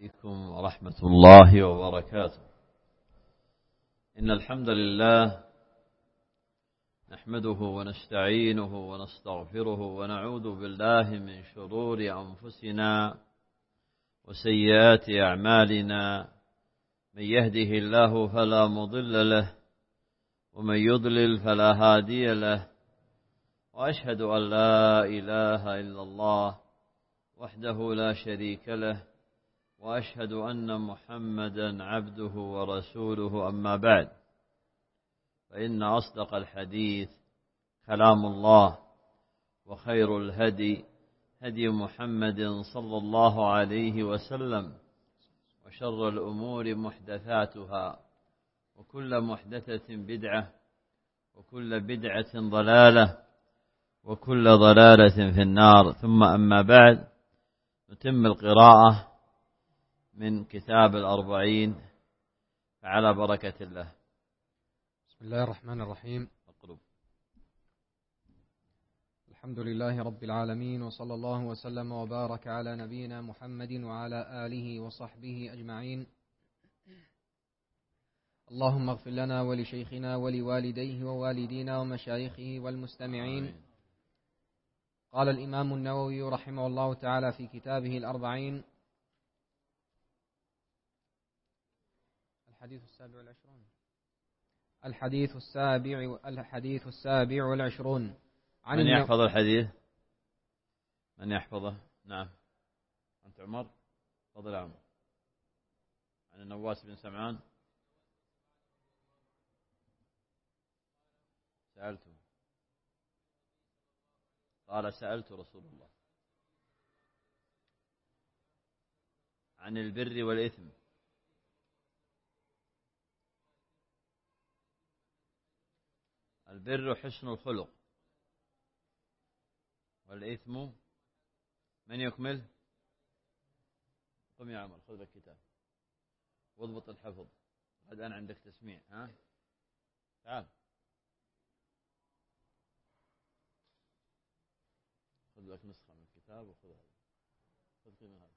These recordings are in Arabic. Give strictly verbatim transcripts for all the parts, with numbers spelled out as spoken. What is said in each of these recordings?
عليكم ورحمة الله وبركاته. إن الحمد لله نحمده ونستعينه ونستغفره ونعوذ بالله من شرور أنفسنا وسيئات أعمالنا، من يهده الله فلا مضل له ومن يضلل فلا هادي له، وأشهد أن لا إله إلا الله وحده لا شريك له، وأشهد أن محمدا عبده ورسوله. أما بعد، فإن أصدق الحديث كلام الله، وخير الهدي هدي محمد صلى الله عليه وسلم، وشر الأمور محدثاتها، وكل محدثة بدعة، وكل بدعة ضلالة، وكل ضلالة في النار. ثم أما بعد، نتم القراءة من كتاب الأربعين فعلى بركة الله. بسم الله الرحمن الرحيم. أقرب. الحمد لله رب العالمين، وصلى الله وسلم وبارك على نبينا محمد وعلى آله وصحبه أجمعين. اللهم اغفر لنا ولشيخنا ولوالديه ووالدينا ومشايخه والمستمعين. آمين. قال الإمام النووي رحمه الله تعالى في كتابه الأربعين: الحديث السابع والعشرون الحديث السابع الحديث السابع والعشرون عن من النو... يحفظ الحديث؟ من يحفظه؟ نعم، أنت عمر. تفضل عمر. عن النواس بن سمعان. سألته قال سألت رسول الله عن البر والإثم. البر حسن الخلق، والإثم من يكمل؟ قم يا عمر، خذ الكتاب واضبط الحفظ. الآن عندك تسميع. ها، تعال خذ لك نسخة من الكتاب وخذ هذا. خذ من هذا،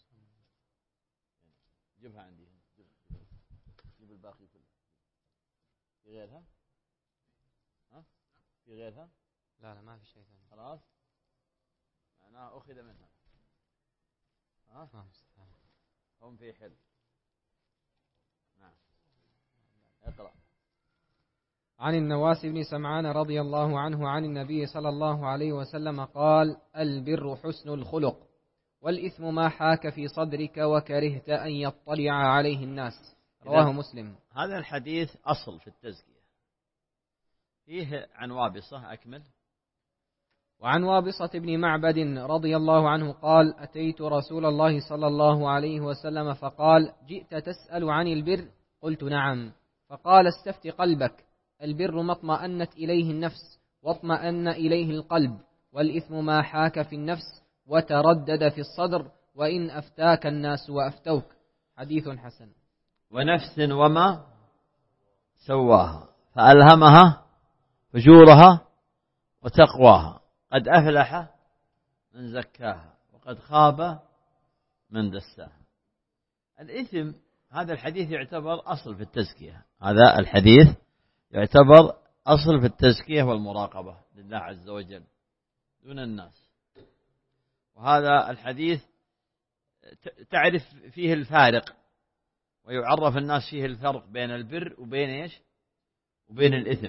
جيبها عندي. جيب الباقي كله. في غيرها؟ ها؟ في غيرها؟ لا لا، ما في شيء ثاني. خلاص، معناها أخذ منها. ها؟ هم في حل. نعم، اقرأ. عن النواس بن سمعان رضي الله عنه عن النبي صلى الله عليه وسلم قال: البر حسن الخلق، والإثم ما حاك في صدرك وكرهت أن يطلع عليه الناس. رواه مسلم. هذا الحديث أصل في التزكية. فيه عن وابصة. أكمل. وعن وابصة بن معبد رضي الله عنه قال: أتيت رسول الله صلى الله عليه وسلم فقال: جئت تسأل عن البر؟ قلت نعم. فقال: استفت قلبك، البر ما اطمأنت إليه النفس واطمأن إليه القلب، والإثم ما حاك في النفس وتردد في الصدر، وإن أفتاك الناس وأفتوك. حديث حسن. ونفس وما سواها فألهمها فجورها وتقواها، قد أفلح من زكاها وقد خاب من دساها. الإثم، هذا الحديث يعتبر أصل في التزكية. هذا الحديث يعتبر أصل في التزكية والمراقبة لله عز وجل دون الناس. وهذا الحديث تعرف فيه الفارق، ويعرف الناس فيه الفرق بين البر وبين إيش؟ وبين الإثم.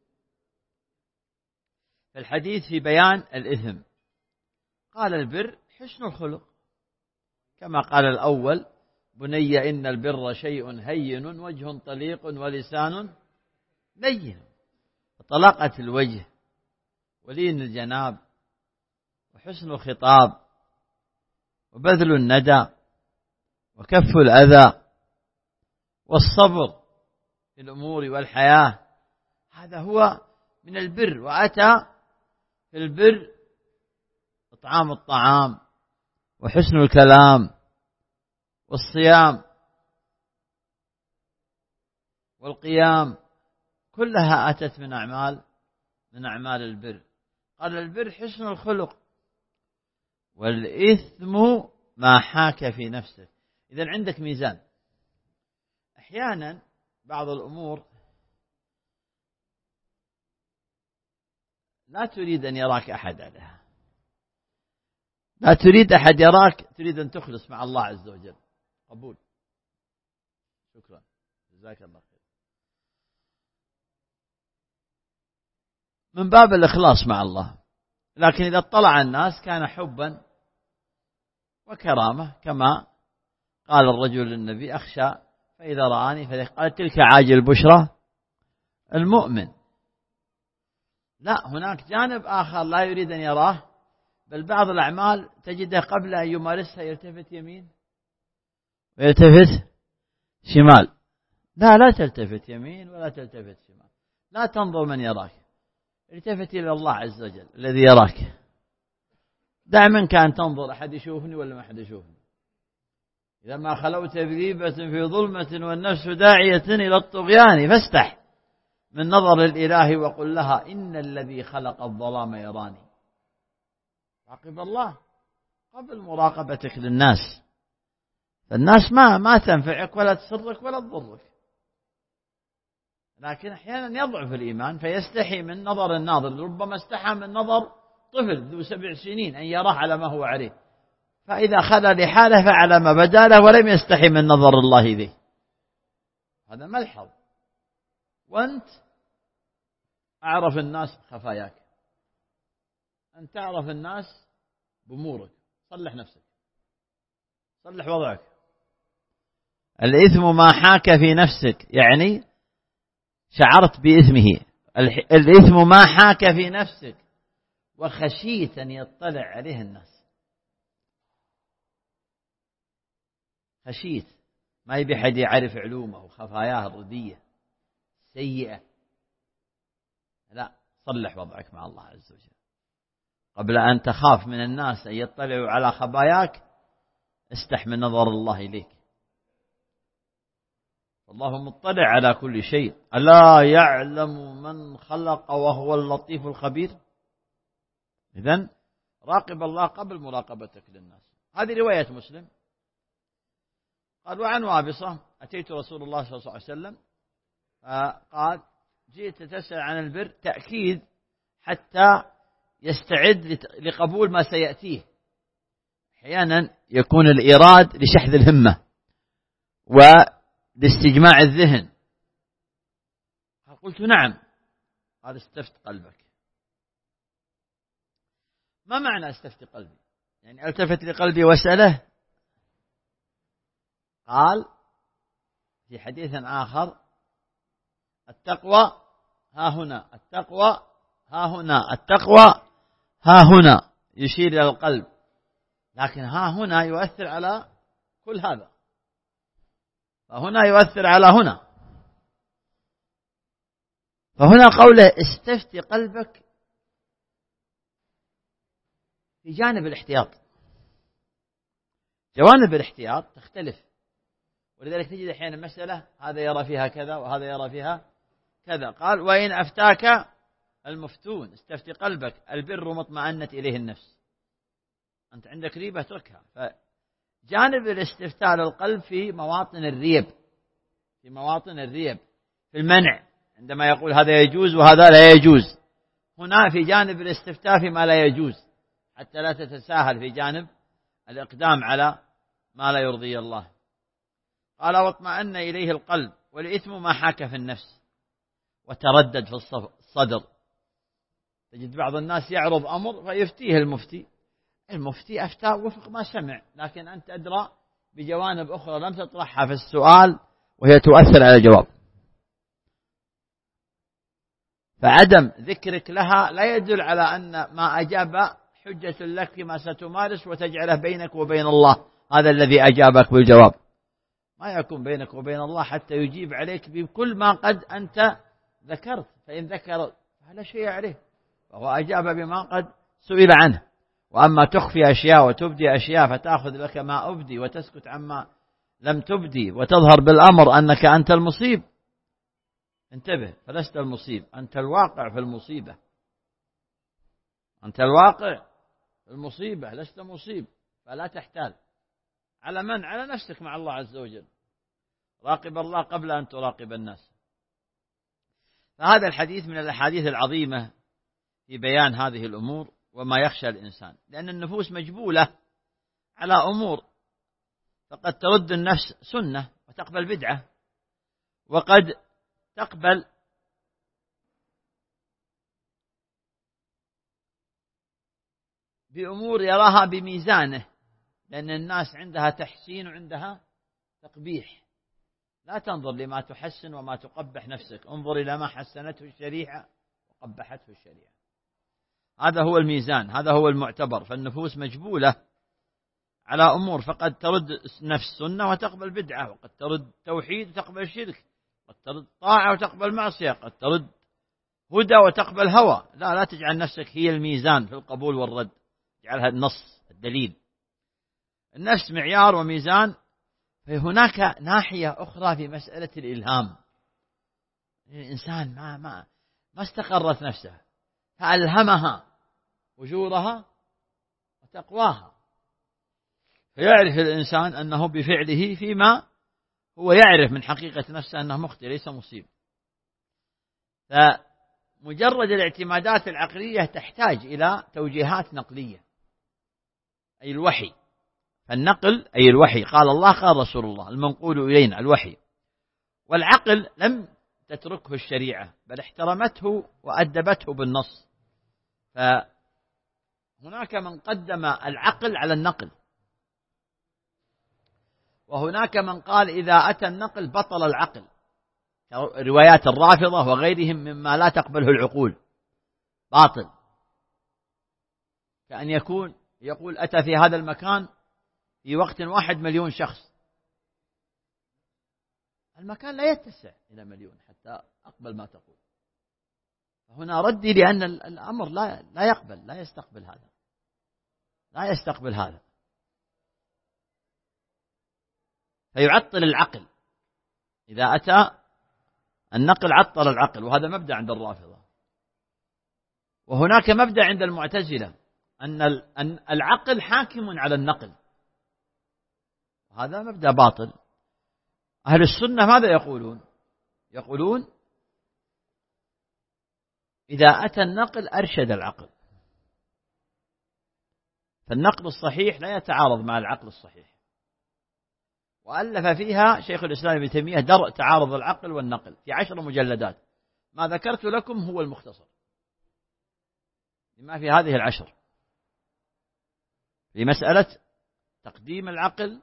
الحديث في بيان الإثم. قال البر حسن الخلق، كما قال الأول: بني إن البر شيء هين وجه طليق ولسان لين. طلاقة الوجه ولين الجناب وحسن الخطاب وبذل الندى وكف الأذى والصبر في الأمور والحياة، هذا هو من البر. وأتى في البر إطعام الطعام وحسن الكلام والصيام والقيام، كلها أتت من أعمال من أعمال البر. قال البر حسن الخلق، والإثم ما حاك في نفسك. إذن عندك ميزان. أحيانا بعض الأمور لا تريد أن يراك أحد عليها، لا تريد أحد يراك، تريد أن تخلص مع الله عز وجل. قبول. شكرا، جزاك الله خير. من باب الإخلاص مع الله. لكن إذا اطلع الناس كان حبا وكرامة، كما قال الرجل للنبي: أخشى فإذا رآني فذلك. قال: تلك عاجل البشرى المؤمن. لا، هناك جانب آخر لا يريد أن يراه، بل بعض الأعمال تجده قبل أن يمارسها يلتفت يمين ويلتفت شمال. لا، لا تلتفت يمين ولا تلتفت شمال، لا تنظر من يراك، التفت إلى الله عز وجل الذي يراك. دع منك أن تنظر أحد يشوفني ولا ما أحد يشوفني. إذا ما خلوت بريبة في ظلمة والنفس داعية إلى الطغيان فاستح من نظر الإله وقل لها: إن الذي خلق الظلام يراني. راقب الله قبل مراقبتك للناس، فالناس ما ما تنفعك ولا تسرك ولا تضرك. لكن أحيانا يضعف الإيمان فيستحي من نظر الناظر. ربما استحى من نظر طفل ذو سبع سنين أن يراه على ما هو عليه، فإذا خلى لحاله فعلى ما بدا له ولم يستحي من نظر الله إليه. هذا ملحظ. وأنت أعرف الناس بخفاياك، أن تعرف الناس بأمورك. صلح نفسك، صلح وضعك. الإثم ما حاك في نفسك، يعني شعرت بإثمه. الإثم ما حاك في نفسك وخشيت أن يطلع عليه الناس. خشيت، ما يبي حد يعرف علومه وخفاياه الردية سيئة. لا، صلح وضعك مع الله عز وجل قبل أن تخاف من الناس أن يطلعوا على خباياك. استح من نظر الله إليك. الله مطلع على كل شيء. ألا يعلم من خلق وهو اللطيف الخبير. إذن راقب الله قبل مراقبتك للناس. هذه رواية مسلم. قال: وعن وابصة: أتيت رسول الله صلى الله عليه وسلم قال: جئت تسأل عن البر، تأكيد حتى يستعد لقبول ما سيأتيه. أحيانا يكون الإيراد لشحذ الهمة ولاستجماع الذهن. قلت: نعم. قال: استفت قلبك. ما معنى استفت قلبي؟ يعني التفت لقلبي واسأله. قال في حديث آخر: التقوى ها هنا، التقوى ها هنا، التقوى ها هنا، يشير إلى القلب، لكن ها هنا يؤثر على كل هذا، فهنا يؤثر على هنا. فهنا قوله استفتي قلبك في جانب الاحتياط. جوانب الاحتياط تختلف، ولذلك تجد أحيانا مسألة هذا يرى فيها كذا وهذا يرى فيها كذا. قال: وإن أفتاك المفتون استفتي قلبك، البر مطمئنت إليه النفس. أنت عندك ريبة اتركها. فجانب الاستفتاء للقلب في مواطن الريب، في مواطن الريب، في المنع، عندما يقول هذا يجوز وهذا لا يجوز. هنا في جانب الاستفتاء فيما لا يجوز، حتى لا تتساهل في جانب الإقدام على ما لا يرضي الله. قال: واطمأن إليه القلب، والإثم ما حاك في النفس وتردد في الصدر. تجد بعض الناس يعرض أمر فيفتيه المفتي، المفتي أفتى وفق ما سمع، لكن أنت أدرى بجوانب أخرى لم تطرحها في السؤال وهي تؤثر على الجواب. فعدم ذكرك لها لا يدل على أن ما أجاب حجة لك فيما ستمارس وتجعله بينك وبين الله، هذا الذي أجابك بالجواب. ما يكون بينك وبين الله حتى يجيب عليك بكل ما قد أنت ذكرت، فإن ذكر فلا شيء عليه، فهو أجاب بما قد سئل عنه. وأما تخفي أشياء وتبدي أشياء فتأخذ لك ما أبدي وتسكت عما لم تبدي وتظهر بالأمر أنك أنت المصيب، انتبه، فلست المصيب، أنت الواقع في المصيبة، أنت الواقع في المصيبة، لست مصيب، فلا تحتال على من؟ على نفسك مع الله عز وجل. راقب الله قبل أن تراقب الناس. فهذا الحديث من الأحاديث العظيمة في بيان هذه الأمور وما يخشى الإنسان، لأن النفوس مجبولة على أمور، فقد ترد النفس سنة وتقبل بدعة، وقد تقبل بأمور يراها بميزانه، لأن الناس عندها تحسين وعندها تقبيح. لا تنظر لما تحسن وما تقبح نفسك، انظر إلى ما حسنته الشريعة وقبحته الشريعة. هذا هو الميزان، هذا هو المعتبر. فالنفوس مجبولة على أمور، فقد ترد نفس سنة وتقبل بدعة، وقد ترد توحيد وتقبل شرك، قد ترد طاعة وتقبل معصية، قد ترد هدى وتقبل هوى. لا لا تجعل نفسك هي الميزان في القبول والرد، اجعلها النص الدليل. النفس معيار وميزان. فهناك ناحية أخرى في مسألة الإلهام. الإنسان ما ما ما استقرت نفسه، فألهمها فجورها وتقواها، فيعرف الإنسان أنه بفعله فيما هو يعرف من حقيقة نفسه أنه مخطئ ليس مصيب. فمجرد الاعتمادات العقلية تحتاج إلى توجيهات نقلية، أي الوحي. فالنقل أي الوحي، قال الله قال رسول الله، المنقول إلينا الوحي. والعقل لم تتركه الشريعة، بل احترمته وأدبته بالنص. فهناك من قدم العقل على النقل، وهناك من قال إذا أتى النقل بطل العقل، روايات الرافضة وغيرهم مما لا تقبله العقول باطل. كأن يكون يقول أتى في هذا المكان في وقت واحد مليون شخص، المكان لا يتسع إلى مليون حتى أقبل ما تقول. هنا ردي، لأن الأمر لا لا يقبل، لا يستقبل هذا، لا يستقبل هذا، فيعطل العقل. إذا أتى النقل عطل العقل، وهذا مبدأ عند الرافضة. وهناك مبدأ عند المعتزلة أن العقل حاكم على النقل، هذا مبدأ باطل. أهل السنة ماذا يقولون؟ يقولون إذا أتى النقل أرشد العقل. فالنقل الصحيح لا يتعارض مع العقل الصحيح. وألف فيها شيخ الإسلام ابن تيمية درء تعارض العقل والنقل في عشر مجلدات. ما ذكرت لكم هو المختصر لما في هذه العشر، في مسألة تقديم العقل،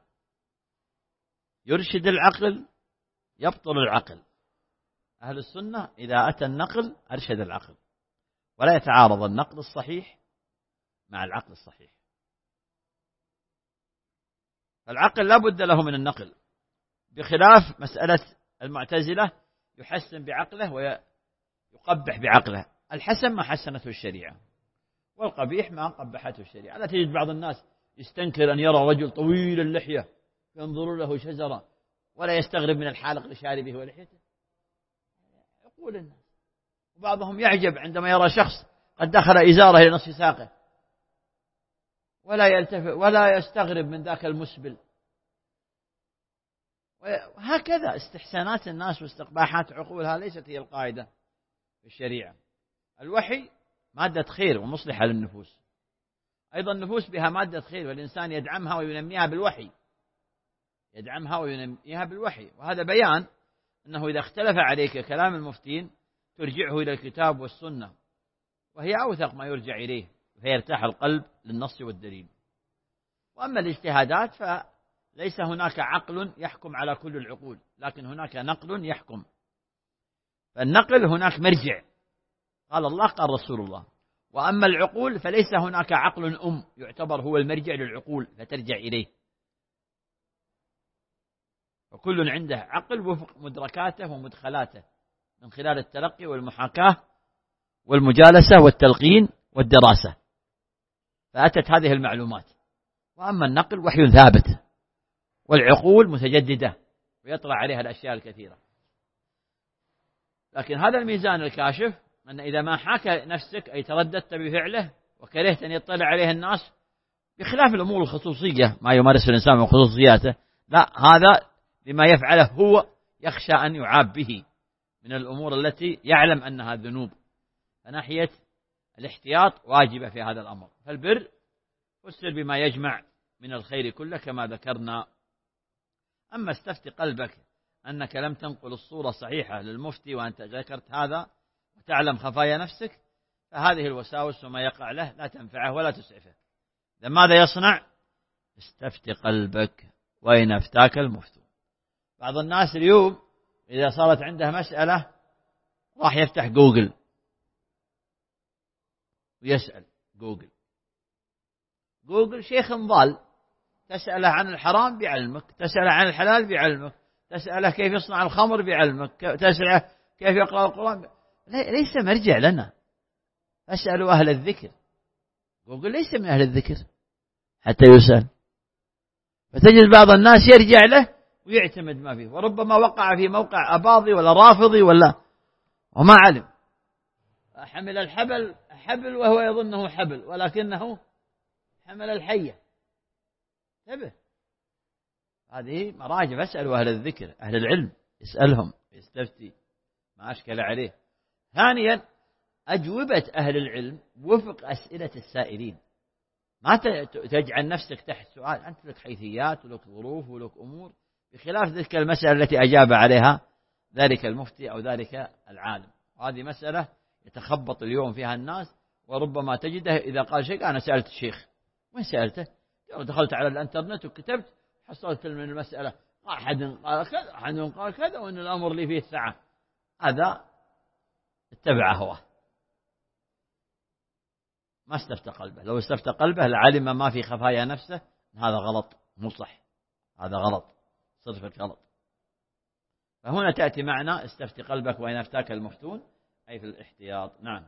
يرشد العقل، يبطل العقل. أهل السنة إذا أتى النقل أرشد العقل، ولا يتعارض النقل الصحيح مع العقل الصحيح. العقل لا بد له من النقل، بخلاف مسألة المعتزلة يحسن بعقله ويقبح بعقله. الحسن ما حسنته الشريعة، والقبيح ما قبحته الشريعة. لا تجد بعض الناس يستنكر أن يرى رجل طويل اللحية ينظر له شجرة، ولا يستغرب من الحالق لشاربه ولحيته، يقول الناس. وبعضهم يعجب عندما يرى شخص قد دخل إزاره إلى نصف ساقه، ولا يلتفت ولا يستغرب من ذاك المسبل. وهكذا استحسانات الناس واستقباحات عقولها ليست هي القاعدة في الشريعة. الوحي مادة خير ومصلحة للنفوس، أيضا النفوس بها مادة خير، والإنسان يدعمها وينميها بالوحي، يدعمها وينميها بالوحي. وهذا بيان أنه إذا اختلف عليك كلام المفتين ترجعه إلى الكتاب والسنة، وهي أوثق ما يرجع إليه، فيرتاح القلب للنص والدليل. وأما الاجتهادات فليس هناك عقل يحكم على كل العقول، لكن هناك نقل يحكم. فالنقل هناك مرجع، قال الله قال رسول الله. وأما العقول فليس هناك عقل أم يعتبر هو المرجع للعقول فترجع إليه، وكل عنده عقل وفق مدركاته ومدخلاته من خلال التلقي والمحاكاة والمجالسة والتلقين والدراسة، فأتت هذه المعلومات. وأما النقل وحي ثابت، والعقول متجددة ويطلع عليها الأشياء الكثيرة. لكن هذا الميزان الكاشف أن إذا ما حاك نفسك أي ترددت بفعله وكرهت أن يطلع عليه الناس، بخلاف الأمور الخصوصية ما يمارس الإنسان من خصوصياته، لا، هذا لما يفعله هو يخشى أن يعاب به من الأمور التي يعلم أنها ذنوب، فناحية الاحتياط واجبة في هذا الأمر. فالبر فسر بما يجمع من الخير كله كما ذكرنا. أما استفت قلبك أنك لم تنقل الصورة صحيحة للمفتي وأنت ذكرت هذا وتعلم خفايا نفسك، فهذه الوساوس وما يقع له لا تنفعه ولا تسعفه. ماذا يصنع؟ استفت قلبك وإن أفتاك المفتون. بعض الناس اليوم إذا صارت عنده مسألة راح يفتح جوجل ويسأل جوجل. جوجل شيخ ضال، تسأله عن الحرام بيعلمك، تسأله عن الحلال بيعلمك، تسأله كيف يصنع الخمر بيعلمك، تسأله كيف يقرأ القرآن. ليس مرجع لنا، أسألوا أهل الذكر. جوجل ليس من أهل الذكر حتى يسأل، فتجد بعض الناس يرجع له ويعتمد ما فيه، وربما وقع في موقع أباضي ولا رافضي ولا وما علم، حمل الحبل حبل وهو يظنه حبل ولكنه حمل الحية. انتبه، هذه مراجع. فاسألوا أهل الذكر، أهل العلم، يسألهم يستفتي ما أشكل عليه. ثانيا، أجوبة أهل العلم وفق أسئلة السائلين، ما تجعل نفسك تحت سؤال، أنت لك حيثيات ولك ظروف ولك أمور، بخلاف ذلك المسألة التي أجاب عليها ذلك المفتي أو ذلك العالم. هذه مسألة يتخبط اليوم فيها الناس، وربما تجده إذا قال شيء أنا سألت الشيخ. وين سألته؟ دخلت على الانترنت وكتبت حصلت من المسألة أحد قال كذا أحد قال كذا وأن الأمر لي فيه السعة. هذا اتبع هواه، ما استفت قلبه. لو استفت قلبه لعلم ما في خفايا نفسه. هذا غلط، مو صح، هذا غلط، صرفك غلط. فهنا تأتي معنا استفت قلبك وإن أفتاك المفتون، أي في الاحتياط. نعم.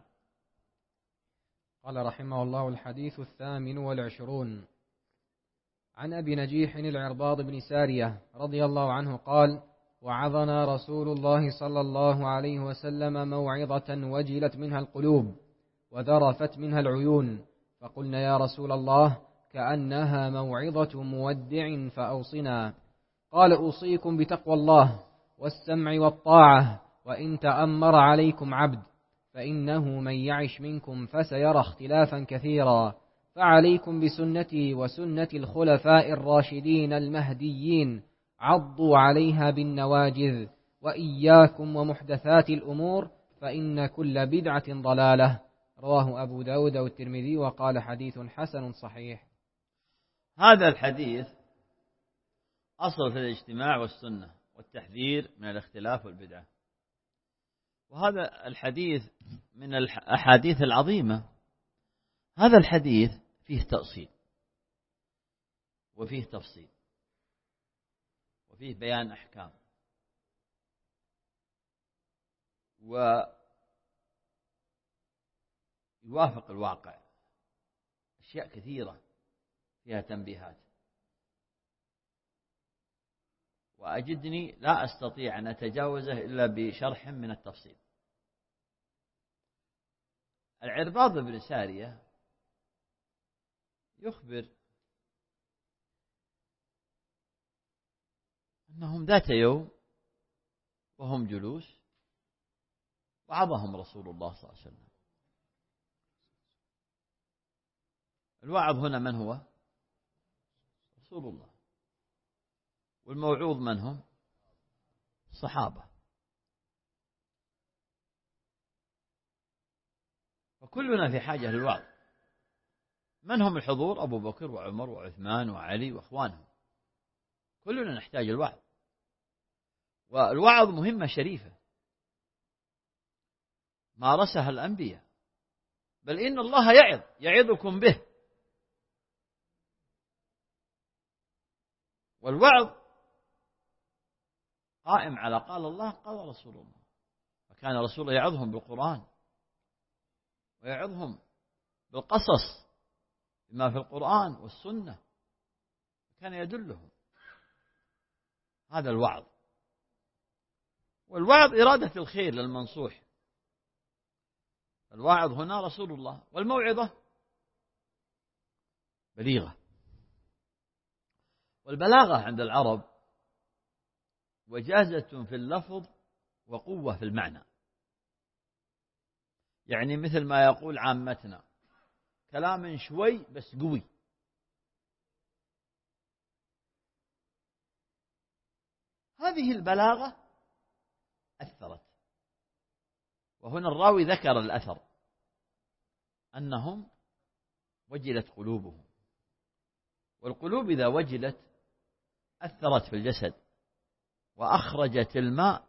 قال رحمه الله: الحديث الثامن والعشرون عن أبي نجيح العرباض بن سارية رضي الله عنه قال: وعظنا رسول الله صلى الله عليه وسلم موعظة وجلت منها القلوب وذرفت منها العيون، فقلنا يا رسول الله كأنها موعظة مودع فأوصنا. قال: أوصيكم بتقوى الله والسمع والطاعة وإن تأمر عليكم عبد، فإنه من يعش منكم فسيرى اختلافا كثيرا، فعليكم بسنتي وسنة الخلفاء الراشدين المهديين، عضوا عليها بالنواجذ، وإياكم ومحدثات الأمور فإن كل بدعة ضلالة. رواه أبو داود والترمذي وقال حديث حسن صحيح. هذا الحديث أصل في الاجتماع والسنة والتحذير من الاختلاف والبدعة، وهذا الحديث من الأحاديث العظيمة. هذا الحديث فيه تأصيل وفيه تفصيل وفيه بيان أحكام، ويوافق الواقع، أشياء كثيرة فيها تنبيهات، وأجدني لا أستطيع أن أتجاوزه إلا بشرح من التفصيل. العرباض بن سارية يخبر أنهم ذات يوم وهم جلوس وعظهم رسول الله صلى الله عليه وسلم. الواعظ هنا من هو؟ رسول الله. والموعوظ من هم؟ الصحابة. وكلنا في حاجة للوعظ. من هم الحضور؟ أبو بكر وعمر وعثمان وعلي وأخوانهم، كلنا نحتاج الوعظ. والوعظ مهمة شريفة مارسها الأنبياء، بل إن الله يعظ يعظكم به. والوعظ قائم على قال الله قال رسول الله، فكان رسول الله يعظهم بالقرآن ويعظهم بالقصص بما في القرآن والسنة، كان يدلهم. هذا الوعظ. والوعظ إرادة الخير للمنصوح. الواعظ هنا رسول الله، والموعظة بليغة والبلاغة عند العرب وجازة في اللفظ وقوة في المعنى، يعني مثل ما يقول عامتنا كلام شوي بس قوي. هذه البلاغة أثرت. وهنا الراوي ذكر الأثر أنهم وجلت قلوبهم، والقلوب إذا وجلت أثرت في الجسد وأخرجت الماء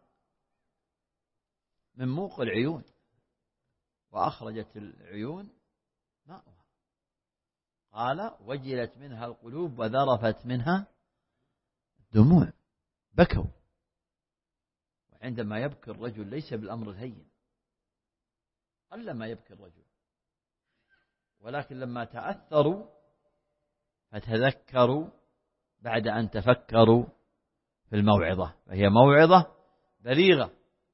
من موق العيون، وأخرجت العيون ماءها. قال وجلت منها القلوب وذرفت منها دموع، بكوا. وعندما يبكي الرجل ليس بالأمر الهين، قل ما يبكي الرجل، ولكن لما تأثروا فتذكروا بعد أن تفكروا في الموعظة، فهي موعظة بليغة.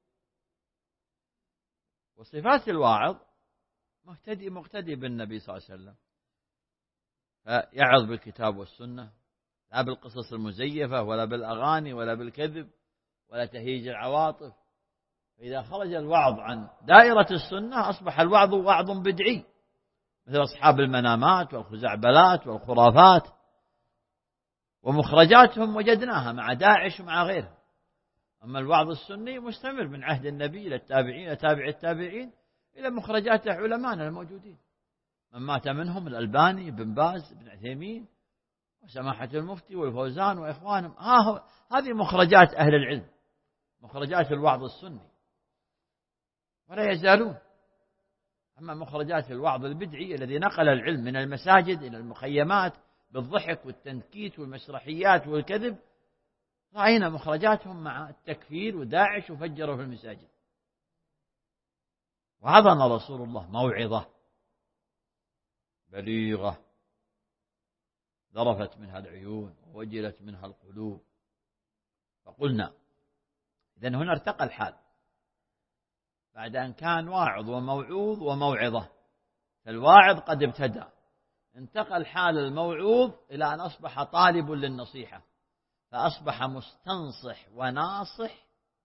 وصفات الواعظ مهتدي مقتدي بالنبي صلى الله عليه وسلم، فيعظ بالكتاب والسنة، لا بالقصص المزيفة ولا بالأغاني ولا بالكذب ولا تهيج العواطف. فإذا خرج الوعظ عن دائرة السنة أصبح الوعظ وعظ بدعي، مثل أصحاب المنامات والخزعبلات والخرافات، ومخرجاتهم وجدناها مع داعش ومع غيرها. أما الوعظ السني مستمر من عهد النبي إلى التابعين إلى تابع التابعين إلى مخرجات علماءنا الموجودين، من مات منهم الألباني بن باز بن عثيمين وسماحة المفتي والفوزان وإخوانهم. ها هذه مخرجات أهل العلم، مخرجات الوعظ السني، ولا يزالون. أما مخرجات الوعظ البدعي الذي نقل العلم من المساجد إلى المخيمات بالضحك والتنكيت والمسرحيات والكذب، رأينا مخرجاتهم مع التكفير وداعش وفجروا في المساجد. وعظنا رسول الله موعظة بليغة ذرفت منها العيون ووجلت منها القلوب. فقلنا إذن هنا ارتقى الحال بعد أن كان واعظ وموعوظ وموعظة، فالواعظ قد ابتدى، انتقل حال الموعوظ إلى أن أصبح طالب للنصيحة، فأصبح مستنصح وناصح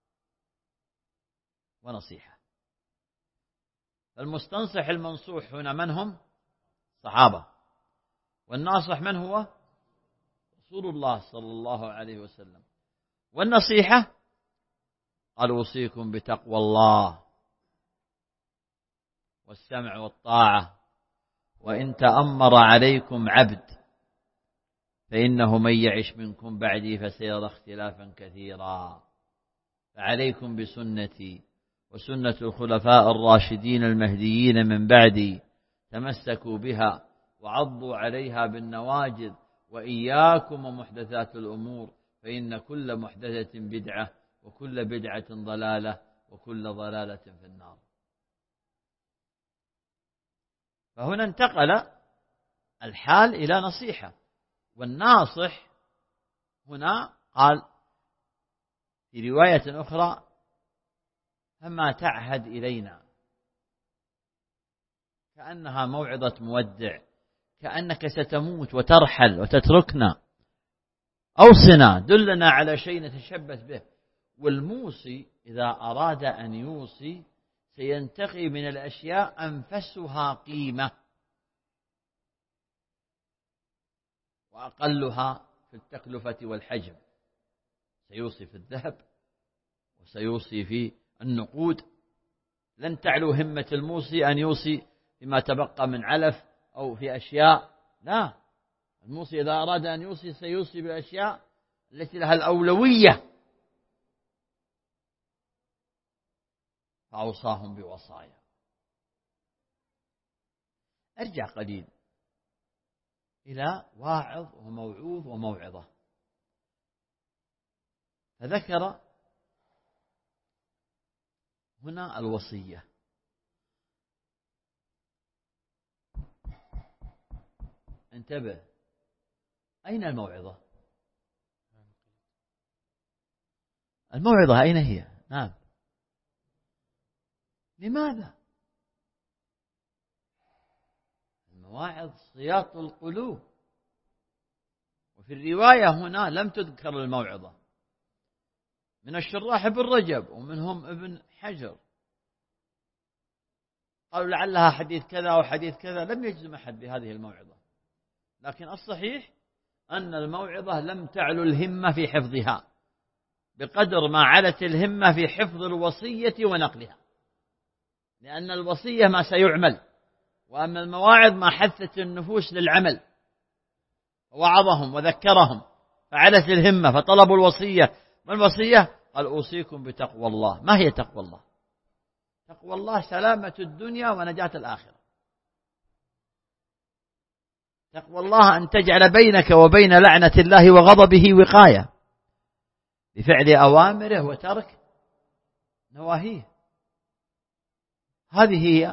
ونصيحة. فالمستنصح المنصوح هنا من هم؟ صحابة. والناصح من هو؟ رسول الله صلى الله عليه وسلم. والنصيحة قال أوصيكم بتقوى الله والسمع والطاعة، وإن تأمر عليكم عبد فإنه من يعش منكم بعدي فسيرى اختلافا كثيرا، فعليكم بسنتي وسنة الخلفاء الراشدين المهديين من بعدي، تمسكوا بها وعضوا عليها بالنواجذ، وإياكم ومحدثات الأمور، فإن كل محدثة بدعة وكل بدعة ضلالة وكل ضلالة في النار. فهنا انتقل الحال إلى نصيحة. والناصح هنا قال في رواية أخرى فما تعهد إلينا، كأنها موعظة مودع، كأنك ستموت وترحل وتتركنا، أوصنا دلنا على شيء نتشبث به. والموصي إذا أراد أن يوصي سينتقي من الأشياء أنفسها قيمة وأقلها في التكلفة والحجم. سيوصي في الذهب وسيوصي في النقود. لن تعلو همة الموصي أن يوصي فيما تبقى من علف أو في أشياء، لا، الموصي إذا أراد أن يوصي سيوصي بالأشياء التي لها الأولوية. فأوصاهم بوصايا. أرجع قليل إلى واعظ وموعوظ وموعظة، فذكر هنا الوصية. انتبه، أين الموعظة؟ الموعظة أين هي؟ نعم، لماذا؟ المواعظ صياط القلوب وفي الرواية هنا لم تذكر الموعظة. من الشراح ابن رجب ومنهم ابن حجر قالوا لعلها حديث كذا أو حديث كذا، لم يجزم أحد بهذه الموعظة، لكن الصحيح أن الموعظة لم تعلو الهمة في حفظها بقدر ما علت الهمة في حفظ الوصية ونقلها، لأن الوصية ما سيعمل، وأما المواعظ ما حثت النفوس للعمل، ووعظهم وذكرهم فعلت الهمة فطلبوا الوصية. ما الوصية؟ قال أوصيكم بتقوى الله. ما هي تقوى الله؟ تقوى الله سلامة الدنيا ونجاة الآخرة. تقوى الله أن تجعل بينك وبين لعنة الله وغضبه وقاية بفعل أوامره وترك نواهيه. هذه هي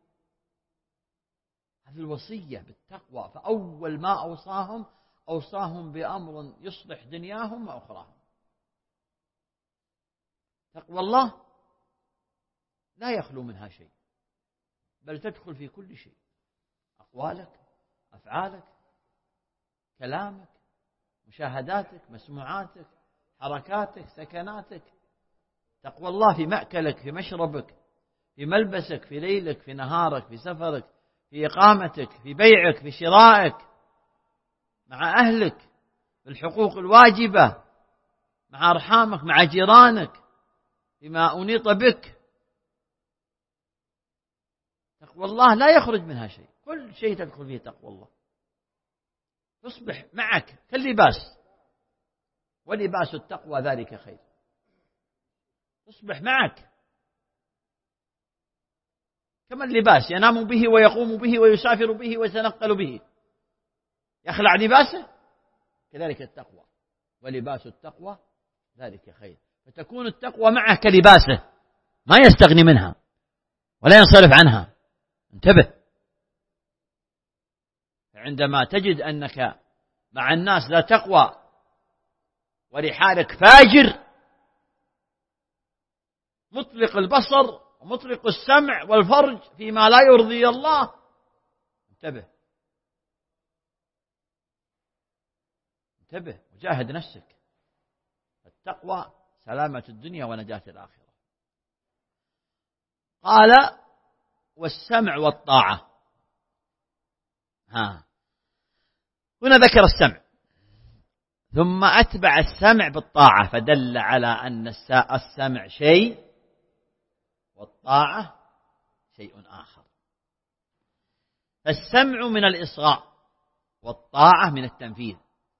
هذه الوصية بالتقوى. فأول ما أوصاهم أوصاهم بأمر يصلح دنياهم وأخراهم. تقوى الله لا يخلو منها شيء، بل تدخل في كل شيء، أقوالك، أفعالك، كلامك، مشاهداتك، مسموعاتك، حركاتك، سكناتك. تقوى الله في مأكلك، في مشربك، في ملبسك، في ليلك، في نهارك، في سفرك، في إقامتك، في بيعك، في شرائك، مع أهلك، في الحقوق الواجبة، مع أرحامك، مع جيرانك، فيما أنيط بك. تقوى الله لا يخرج منها شيء، كل شيء تدخل فيه تقوى الله. تصبح معك كاللباس، ولباس التقوى ذلك خير. تصبح معك كما اللباس، ينام به ويقوم به ويسافر به ويتنقل به، يخلع لباسه. كذلك التقوى، ولباس التقوى ذلك خير. فتكون التقوى معه كلباسه، ما يستغني منها ولا ينصرف عنها. انتبه، عندما تجد أنك مع الناس لا تقوى ولحالك فاجر مطلق البصر ومطلق السمع والفرج فيما لا يرضي الله، انتبه انتبه وجاهد نفسك. التقوى سلامة الدنيا ونجاة الآخرة. قال والسمع والطاعة. ها هنا ذكر السمع ثم أتبع السمع بالطاعة، فدل على أن السمع شيء والطاعة شيء آخر. السمع من الإصغاء والطاعة من التنفيذ.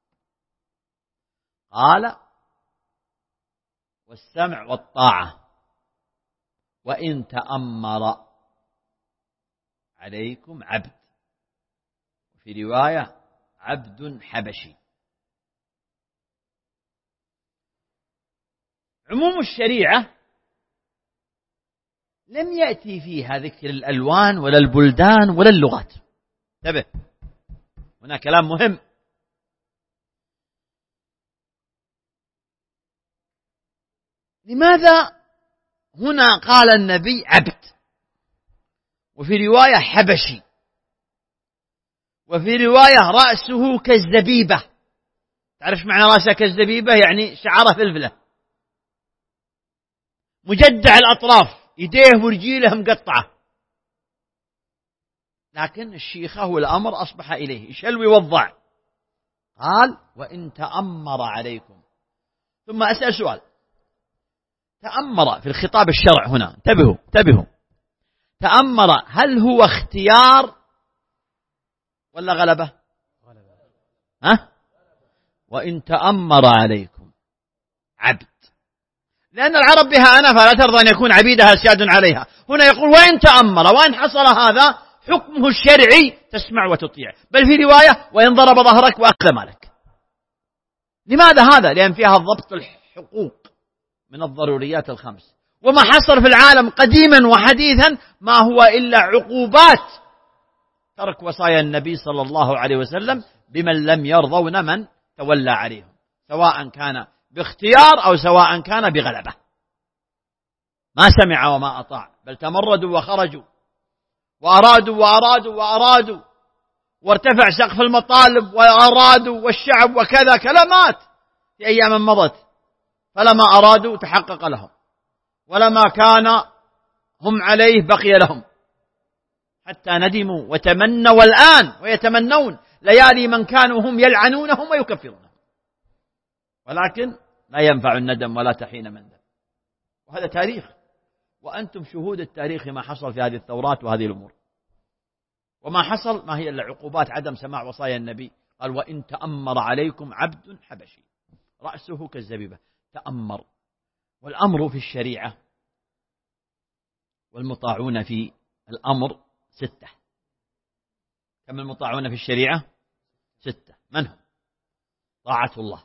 قال والسمع والطاعة وإن تأمر عليكم عبد، في رواية عبد حبشي. عموم الشريعة لم يأتي فيها ذكر الألوان ولا البلدان ولا اللغات. انتبه، هنا كلام مهم. لماذا هنا قال النبي عبد، وفي رواية حبشي، وفي رواية رأسه كالزبيبة؟ تعرف معنى رأسه كالزبيبة؟ يعني شعره فلفلة، مجدع الأطراف، يديه ورجيله مقطعة. لكن الشيخة والأمر أصبح إليه يشلوي ويوضع. قال وإن تأمر عليكم. ثم أسأل سؤال، تأمر في الخطاب الشرع هنا، انتبهوا انتبهوا، تأمر هل هو اختيار ولا غلبة؟ ها؟ وإن تأمر عليكم عبد، لأن العرب بها أنا فلا ترضى أن يكون عبيدها سياد عليها. هنا يقول وإن تأمر، وإن حصل هذا حكمه الشرعي تسمع وتطيع. بل في رواية وإن ضرب ظهرك وأخذ مالك. لماذا هذا؟ لأن فيها ضبط الحقوق من الضروريات الخمس. وما حصل في العالم قديما وحديثا ما هو إلا عقوبات ترك وصايا النبي صلى الله عليه وسلم بمن لم يرضون من تولى عليهم، سواء كان باختيار أو سواء كان بغلبة. ما سمع وما أطاع، بل تمردوا وخرجوا وأرادوا وأرادوا وأرادوا وارتفع سقف المطالب وأرادوا والشعب وكذا كلمات في أيام مضت، فلما أرادوا تحقق لهم، ولما كان هم عليه بقي لهم، حتى ندموا وتمنوا الآن ويتمنون ليالي من كانوا هم يلعنونهم ويكفرونهم، ولكن لا ينفع الندم ولا تحين مندم. وهذا تاريخ، وأنتم شهود التاريخ ما حصل في هذه الثورات وهذه الأمور. وما حصل ما هي إلا عقوبات عدم سماع وصايا النبي. قال وإن تأمر عليكم عبد حبشي رأسه كالزبيبة. تأمر، والأمر في الشريعة والمطاعون في الأمر ستة. كم المطاعون في الشريعة؟ ستة. من هم؟ طاعة الله،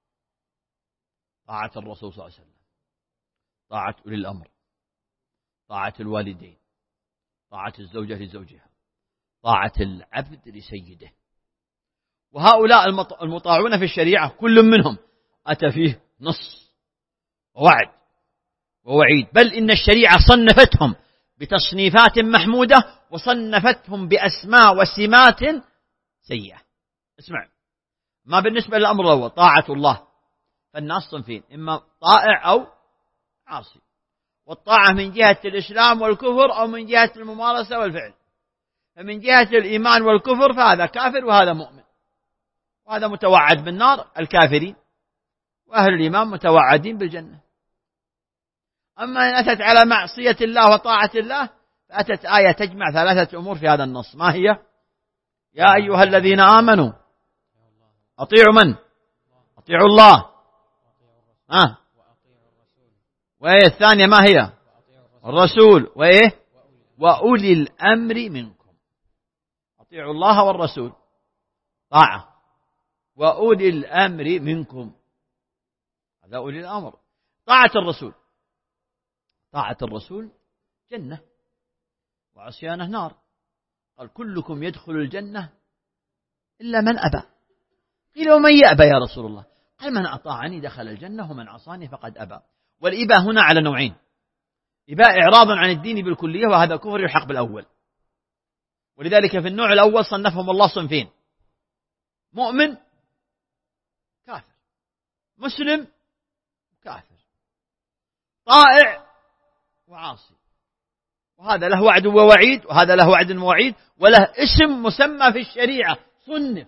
طاعة الرسول صلى الله عليه وسلم، طاعة أولي الأمر، طاعة الوالدين، طاعة الزوجة لزوجها، طاعة العبد لسيده. وهؤلاء المطاعون في الشريعة كل منهم أتى فيه نص ووعد ووعيد، بل إن الشريعة صنفتهم بتصنيفات محمودة وصنفتهم بأسماء وسمات سيئة. اسمع، ما بالنسبة للأمر الأول طاعة الله، فالناس صنفين، إما طائع أو عاصي، والطاعة من جهة الإسلام والكفر أو من جهة الممارسة والفعل. فمن جهة الإيمان والكفر فهذا كافر وهذا مؤمن، وهذا متوعد بالنار الكافرين، وأهل الإيمان متوعدين بالجنة. أما إن أتت على معصية الله وطاعة الله فأتت آية تجمع ثلاثة أمور في هذا النص. ما هي؟ يا أيها الذين آمنوا أطيعوا من؟ أطيعوا الله. آه. وإيه الثانية ما هي؟ الرسول. وإيه؟ وأولي الأمر منكم. أطيعوا الله والرسول طاعة، وأولي الأمر منكم هذا أولي الأمر. طاعة الرسول، طاعة الرسول جنة وعصيانه نار. قال كلكم يدخل الجنة إلا من أبى. قيل ومن يأبى يا رسول الله؟ قال من أطاعني دخل الجنة ومن عصاني فقد أبى. والإباء هنا على نوعين: إباء إعراض عن الدين بالكلية، وهذا كفر يلحق بالأول. ولذلك في النوع الأول صنفهم الله صنفين: مؤمن كافر، مسلم كافر، طائع وعاصي. وهذا له وعد ووعيد، وهذا له وعد ووعيد، وله اسم مسمى في الشريعة صنف: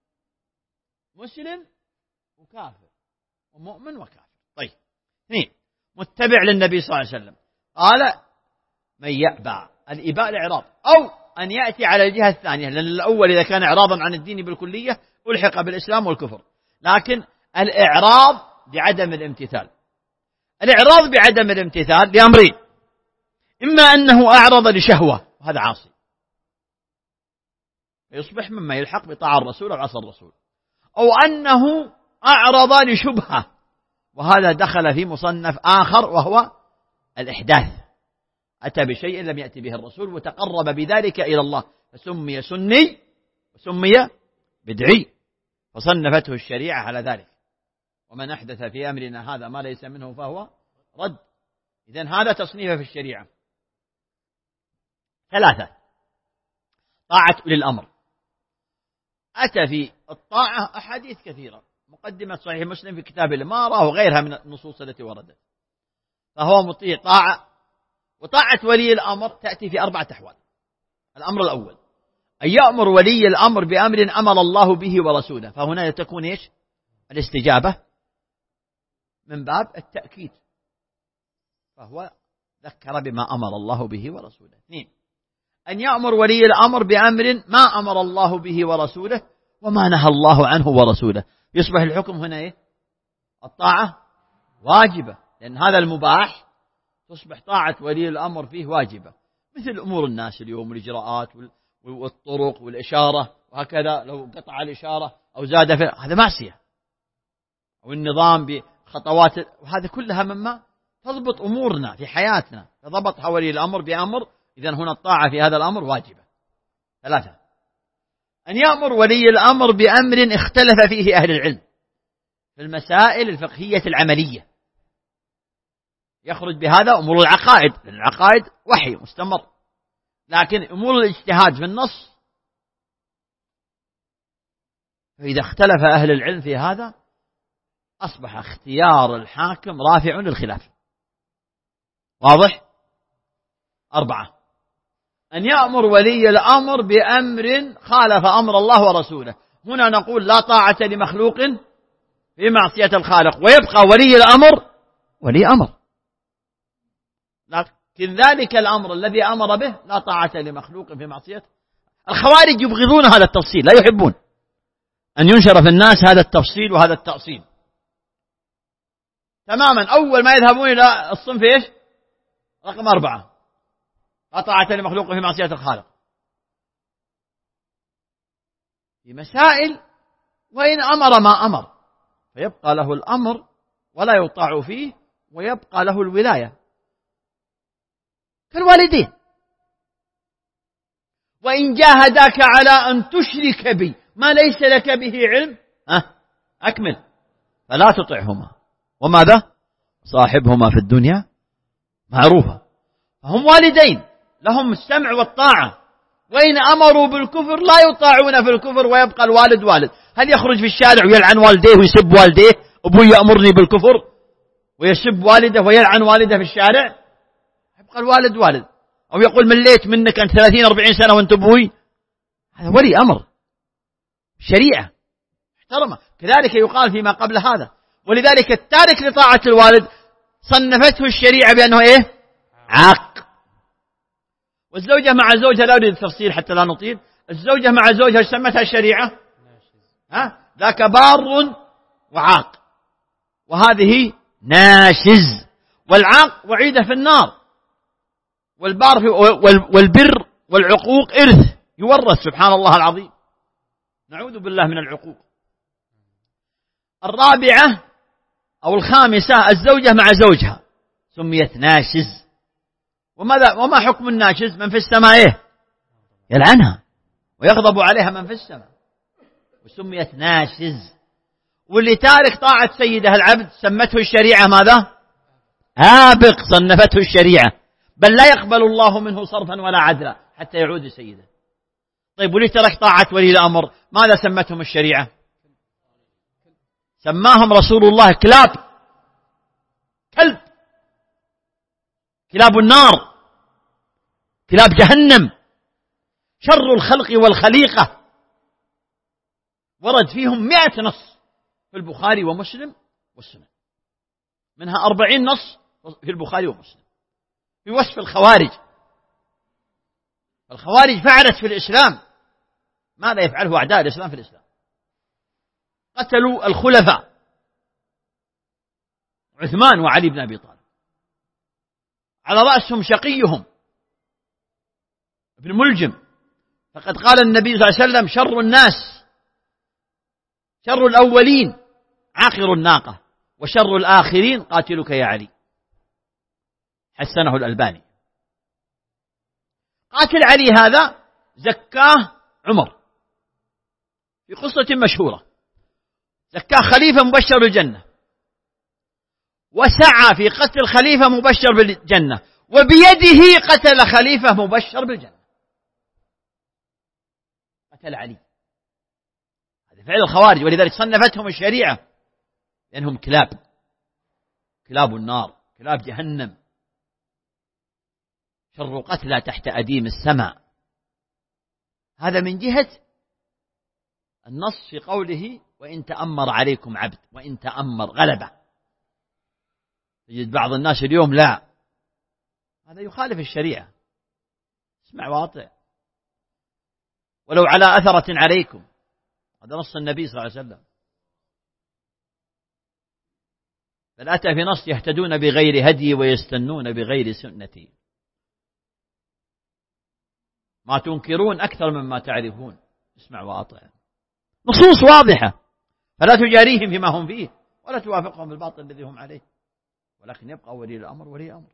مسلم وكافر ومؤمن وكافر. طيب، اثنين: متبع للنبي صلى الله عليه وسلم. قال من يأبى، الإباء الإعراض، أو أن يأتي على الجهة الثانية، لأن الأول إذا كان إعراضا عن الدين بالكلية ألحق بالإسلام والكفر، لكن الإعراض بعدم الامتثال. الإعراض بعدم الامتثال لأمرين: إما أنه أعرض لشهوة وهذا عاصي يصبح مما يلحق بطاعة الرسول أو عصى الرسول، أو أنه أعرض لشبهة وهذا دخل في مصنف آخر وهو الإحداث، أتى بشيء لم يأتي به الرسول وتقرب بذلك إلى الله فسمي سني وسمي بدعي، فصنفته الشريعة على ذلك. ومن أحدث في أمرنا هذا ما ليس منه فهو رد. إذن هذا تصنيفه في الشريعة. ثلاثة: طاعة أولي الأمر. أتى في الطاعة أحاديث كثيرة، مقدمة صحيح مسلم في كتاب الإمارة وغيرها من النصوص التي وردت، فهو مطيع طاعة. وطاعة ولي الأمر تأتي في أربعة أحوال. الأمر الأول أن يأمر ولي الأمر بأمر أمر الله به ورسوله، فهنا تكون إيش؟ الاستجابة من باب التأكيد، فهو ذكر بما أمر الله به ورسوله. اثنين: أن يأمر ولي الأمر بأمر ما أمر الله به ورسوله وما نهى الله عنه ورسوله، يصبح الحكم هنا إيه؟ الطاعة واجبة، لأن هذا المباح تصبح طاعة ولي الأمر فيه واجبة، مثل أمور الناس اليوم، الإجراءات والطرق والإشارة وهكذا، لو قطع الإشارة أو زاد في هذا معصية، أو النظام بخطوات، وهذا كلها مما تضبط أمورنا في حياتنا، فضبطها ولي الأمر بأمر، إذن هنا الطاعة في هذا الأمر واجبة. ثلاثة: أن يأمر ولي الأمر بأمر اختلف فيه أهل العلم في المسائل الفقهية العملية، يخرج بهذا أمور العقائد، لأن العقائد وحي مستمر، لكن أمور الاجتهاد في النص فإذا اختلف أهل العلم في هذا أصبح اختيار الحاكم رافع للخلاف. واضح؟ أربعة: أن يأمر ولي الأمر بأمر خالف أمر الله ورسوله. هنا نقول لا طاعة لمخلوق في معصية الخالق، ويبقى ولي الأمر ولي أمر، لكن ذلك الأمر الذي أمر به لا طاعة لمخلوق في معصية. الخوارج يبغضون هذا التفصيل، لا يحبون أن ينشر في الناس هذا التفصيل وهذا التأصيل تماما. أول ما يذهبون إلى الصنف إيش؟ رقم أربعة: لا طاعة لمخلوق في معصية الخالق في مسائل وإن أمر ما أمر، فيبقى له الأمر ولا يطاع فيه، ويبقى له الولاية كالوالدين. وإن جاهداك على أن تشرك بي ما ليس لك به علم أه أكمل فلا تطعهما وماذا صاحبهما في الدنيا معروفة. فهم والدين لهم السمع والطاعة، وإن أمروا بالكفر لا يطاعون في الكفر، ويبقى الوالد والد. هل يخرج في الشارع ويلعن والديه ويسب والديه؟ أبوي يأمرني بالكفر ويسب والده ويلعن والده في الشارع؟ يبقى الوالد والد. أو يقول مليت منك أنت ثلاثين أربعين سنة وأنت أبوي. هذا ولي أمر، شريعة محترمة. كذلك يقال فيما قبل هذا. ولذلك التارك لطاعة الوالد صنفته الشريعة بأنه إيه؟ عاق. والزوجة مع زوجها، لا أريد التفصيل حتى لا نطيل، الزوجة مع زوجها سمتها الشريعة ها ذاك بار وعاق، وهذه ناشز. والعاق وعيدة في النار، والبار في والبر والعقوق إرث يورث. سبحان الله العظيم، نعوذ بالله من العقوق. الرابعة أو الخامسة: الزوجة مع زوجها سميت ناشز. وماذا وما حكم الناشز؟ من في السماء إيه؟ يلعنها ويغضب عليها من في السماء، وسميت ناشز. واللي تارك طاعة سيده العبد سمته الشريعة ماذا؟ آبق، صنفته الشريعة، بل لا يقبل الله منه صرفا ولا عدلا حتى يعود سيده. طيب واللي ترك طاعة ولي الأمر ماذا سمتهم الشريعة؟ سماهم رسول الله كلاب، كلب، كلاب النار، كلاب جهنم، شر الخلق والخليقة. ورد فيهم مئة نص في البخاري ومسلم والسنن، منها أربعين نص في البخاري ومسلم في وصف الخوارج. الخوارج فعلت في الإسلام ما لا يفعله أعداء الإسلام في الإسلام. قتلوا الخلفاء عثمان وعلي بن أبي طالب، على رأسهم شقيهم ابن ملجم. فقد قال النبي صلى الله عليه وسلم: شر الناس، شر الأولين عاقر الناقة، وشر الآخرين قاتلك يا علي. حسنه الألباني. قاتل علي هذا زكاه عمر في قصة مشهورة، زكاه خليفة مبشر بالجنة، وسعى في قتل خليفة مبشر بالجنة، وبيده قتل خليفة مبشر بالجنة، قتل علي. هذا فعل الخوارج، ولذلك صنفتهم الشريعة لأنهم كلاب، كلاب النار، كلاب جهنم، شر قتلى تحت أديم السماء. هذا من جهة النص في قوله: وإن تأمر عليكم عبد. وإن تأمر غلبة. تجد بعض الناس اليوم لا، هذا يخالف الشريعة، اسمع واطع. ولو على أثرة عليكم، هذا نص النبي صلى الله عليه وسلم. بل أتى في نص: يهتدون بغير هدي ويستنون بغير سنتي. ما تنكرون أكثر مما تعرفون، اسمع واطع. نصوص واضحة، فلا تجاريهم فيما هم فيه ولا توافقهم بالباطل الذي هم عليه، ولكن يبقى ولي الأمر ولي أمر.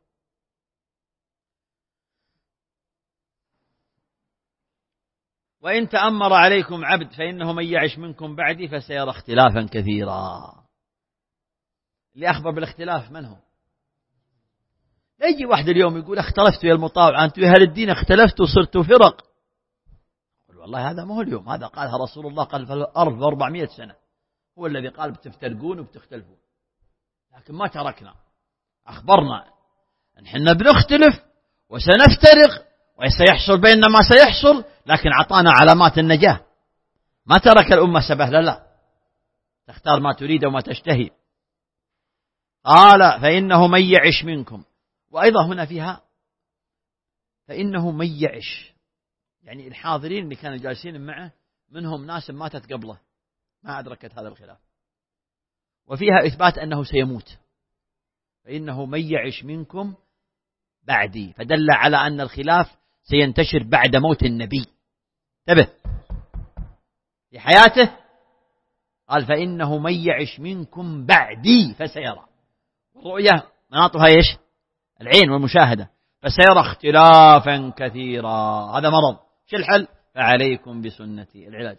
وإن تأمر عليكم عبد فإنه من يعش منكم بعدي فسيرى اختلافا كثيرا. اللي أخبر بالاختلاف من هو؟ لا يجي واحد اليوم يقول: اختلفت يا المطاوع، أنتم يا أهل الدين اختلفتوا وصرتوا فرق. والله هذا ما هو اليوم، هذا قالها رسول الله قال في الأرض بأربعمائة سنة، هو الذي قال بتفترقون وبتختلفون، لكن ما تركنا، أخبرنا أن حنا بنختلف وسنفترق وسيحصل بيننا ما سيحصل، لكن أعطانا علامات النجاة، ما ترك الأمة سبهلة، لا، تختار ما تريد وما تشتهي. قال فإنه من يعش منكم، وأيضا هنا فيها فإنه من يعش، يعني الحاضرين اللي كانوا جالسين معه منهم ناس ماتت قبله ما أدركت هذا الخلاف، وفيها إثبات أنه سيموت، فإنه من يعش منكم بعدي، فدل على أن الخلاف سينتشر بعد موت النبي. انتبه، في حياته قال فإنه من يعش منكم بعدي فسيرى، والرؤية مناطها إيش؟ العين والمشاهدة، فسيرى اختلافا كثيرا، هذا مرض. شو الحل؟ فعليكم بسنتي، العلاج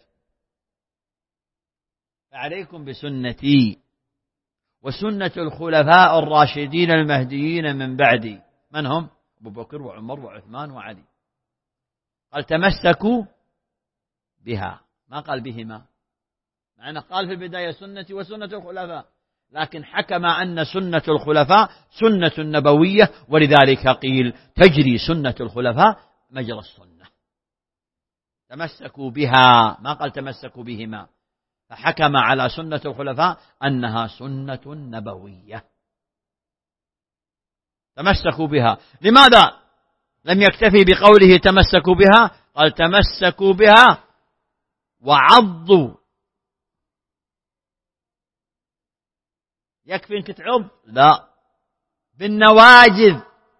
فعليكم بسنتي وسنة الخلفاء الراشدين المهديين من بعدي، من هم؟ أبو بكر وعمر وعثمان وعلي. قال تمسكوا بها، ما قال بهما، مع أنه قال في البداية سنتي وسنة الخلفاء، لكن حكم أن سنة الخلفاء سنة نبوية، ولذلك قيل تجري سنة الخلفاء مجرى السنة. تمسكوا بها، ما قال تمسكوا بهما، فحكم على سنة الخلفاء أنها سنة نبوية. تمسكوا بها، لماذا لم يكتفي بقوله تمسكوا بها؟ قال تمسكوا بها وعضوا. يكفي انك تعض؟ لا، بالنواجذ،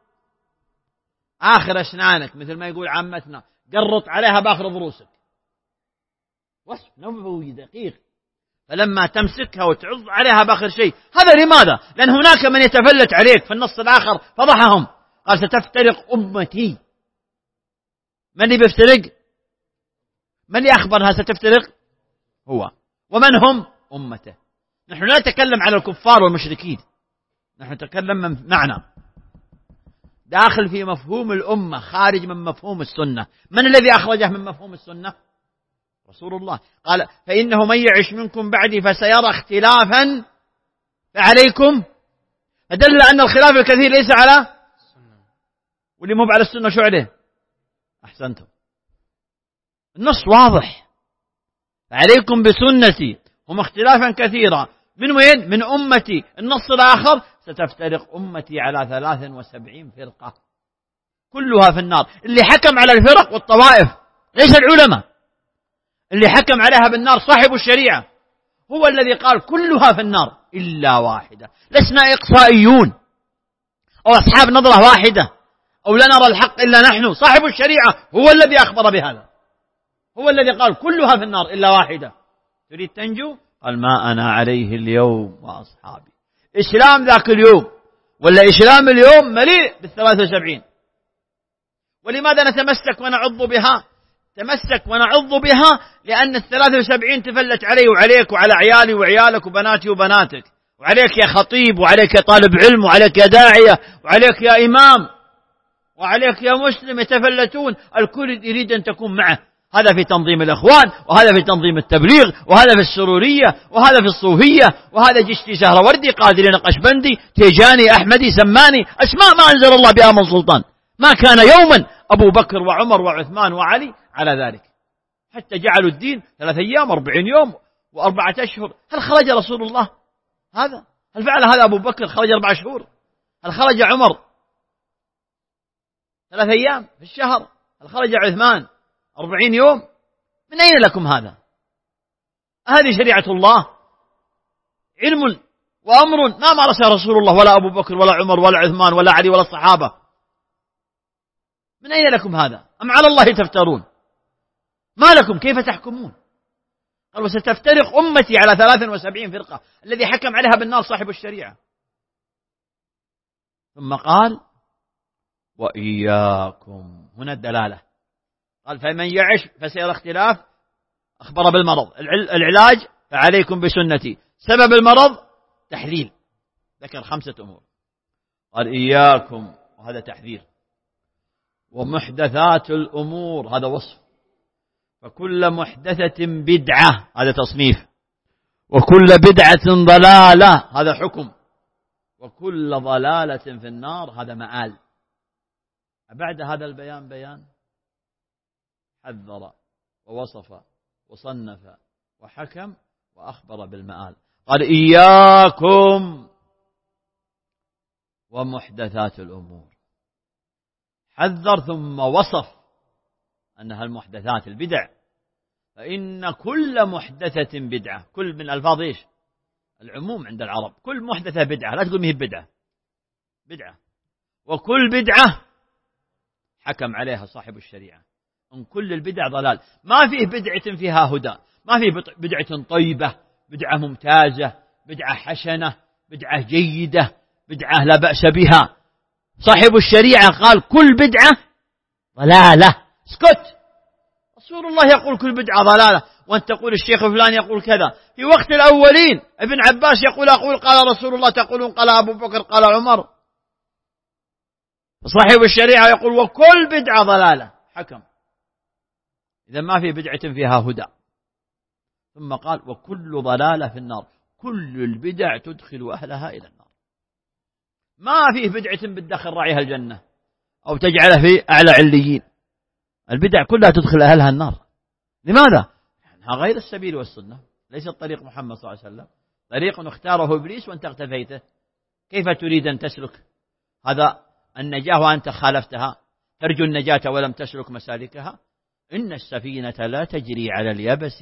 آخر أسنانك، مثل ما يقول عمتنا قرط عليها بآخر ضروسك، وصف نبوي دقيق. فلما تمسكها وتعض عليها بآخر شيء، هذا لماذا؟ لأن هناك من يتفلت عليك، في النص الآخر فضحهم، قال ستفترق أمتي. من اللي بيفترق؟ من اللي أخبرها ستفترق؟ هو. ومن هم؟ أمته. نحن لا نتكلم على الكفار والمشركين، نحن نتكلم من معنى داخل في مفهوم الأمة، خارج من مفهوم السنة. من الذي أخرجه من مفهوم السنة؟ رسول الله. قال فإنه من يعش منكم بعدي فسيرى اختلافا فعليكم، فدل أن الخلاف الكثير ليس على واللي مو على السنة شو عليه؟ أحسنتم، النص واضح، فعليكم بسنتي، هم اختلافا كثيرا، من وين؟ من أمتي. النص الآخر ستفترق أمتي على ثلاث وسبعين فرقة كلها في النار. اللي حكم على الفرق والطوائف ليس العلماء، اللي حكم عليها بالنار صاحب الشريعة، هو الذي قال كلها في النار إلا واحدة. لسنا إقصائيون أو أصحاب نظرة واحدة أو لا نرى الحق إلا نحن، صاحب الشريعة هو الذي أخبر بهذا، هو الذي قال كلها في النار إلا واحدة. تريد تنجو؟ قال ما أنا عليه اليوم وأصحابي. إسلام ذاك اليوم ولا إسلام اليوم مليء بالثلاث وسبعين. ولماذا نتمسك ونعض بها؟ تمسك ونعض بها لأن الثلاث وسبعين تفلت علي وعليك وعلى عيالي وعيالك وبناتي وبناتك، وعليك يا خطيب، وعليك يا طالب علم، وعليك يا داعية، وعليك يا إمام، وعليك يا مسلم، يتفلتون، الكل يريد أن تكون معه. هذا في تنظيم الإخوان، وهذا في تنظيم التبليغ، وهذا في السرورية، وهذا في الصوفية، وهذا جشتي سهروردي قادري نقشبندي تيجاني أحمدي سماني، أسماء ما أنزل الله بها من سلطان. ما كان يوما أبو بكر وعمر وعثمان وعلي على ذلك، حتى جعلوا الدين ثلاث أيام أربعين يوم وأربعة أشهر. هل خرج رسول الله هذا؟ هل فعل هذا أبو بكر؟ خرج أربع شهور. هل خرج عمر ثلاث أيام في الشهر؟ هل خرج عثمان أربعين يوم؟ من أين لكم هذا؟ هذه شريعة الله، علم وأمر ما مارسه رسول الله ولا أبو بكر ولا عمر ولا عثمان ولا علي ولا الصحابة. من أين لكم هذا؟ أم على الله تفترون؟ ما لكم كيف تحكمون؟ قال وستفترق أمتي على ثلاث وسبعين فرقة، الذي حكم عليها بالنار صاحب الشريعة. ثم قال وإياكم، هنا الدلالة. قال فمن يعش فسيرى اختلاف، أخبر بالمرض. العلاج فعليكم بسنتي. سبب المرض تحليل، ذكر خمسة أمور. قال إياكم، وهذا تحذير. ومحدثات الأمور، هذا وصف. فكل محدثة بدعة هذا تصنيف، وكل بدعة ضلالة هذا حكم، وكل ضلالة في النار هذا مآل. بعد هذا البيان بيان، حذر ووصف وصنف وحكم وأخبر بالمآل. قال إياكم ومحدثات الأمور، حذر ثم وصف أنها المحدثات البدع، فإن كل محدثة بدعة، كل من ألفاظ إيش؟ العموم عند العرب، كل محدثة بدعة، لا تقول مهي بدعة، بدعة، وكل بدعة حكم عليها صاحب الشريعة أن كل البدع ضلال، ما فيه بدعة فيها هدى، ما فيه بدعة طيبة، بدعة ممتازة، بدعة حسنة، بدعة جيدة، بدعة لا بأس بها. صاحب الشريعة قال كل بدعة ضلالة، اسكت. رسول الله يقول كل بدعة ضلالة، وأنت تقول الشيخ فلان يقول كذا. في وقت الأولين ابن عباس يقول أقول قال رسول الله، تقولون قال أبو بكر قال عمر. صاحب الشريعة يقول وكل بدعة ضلالة، حكم. إذا ما في بدعة فيها هدى. ثم قال وكل ضلالة في النار، كل البدع تدخل أهلها إلى النار، ما فيه بدعة بتدخل راعيها الجنة أو تجعله في أعلى عليين. البدع كلها تدخل أهلها النار. لماذا؟ لأنها غير السبيل والسنة، ليس الطريق محمد صلى الله عليه وسلم، طريق اختاره إبليس وأنت اقتفيته. كيف تريد أن تسلك هذا النجاة وأنت خالفتها؟ ترجو النجاة ولم تسلك مسالكها؟ إن السفينة لا تجري على اليبس،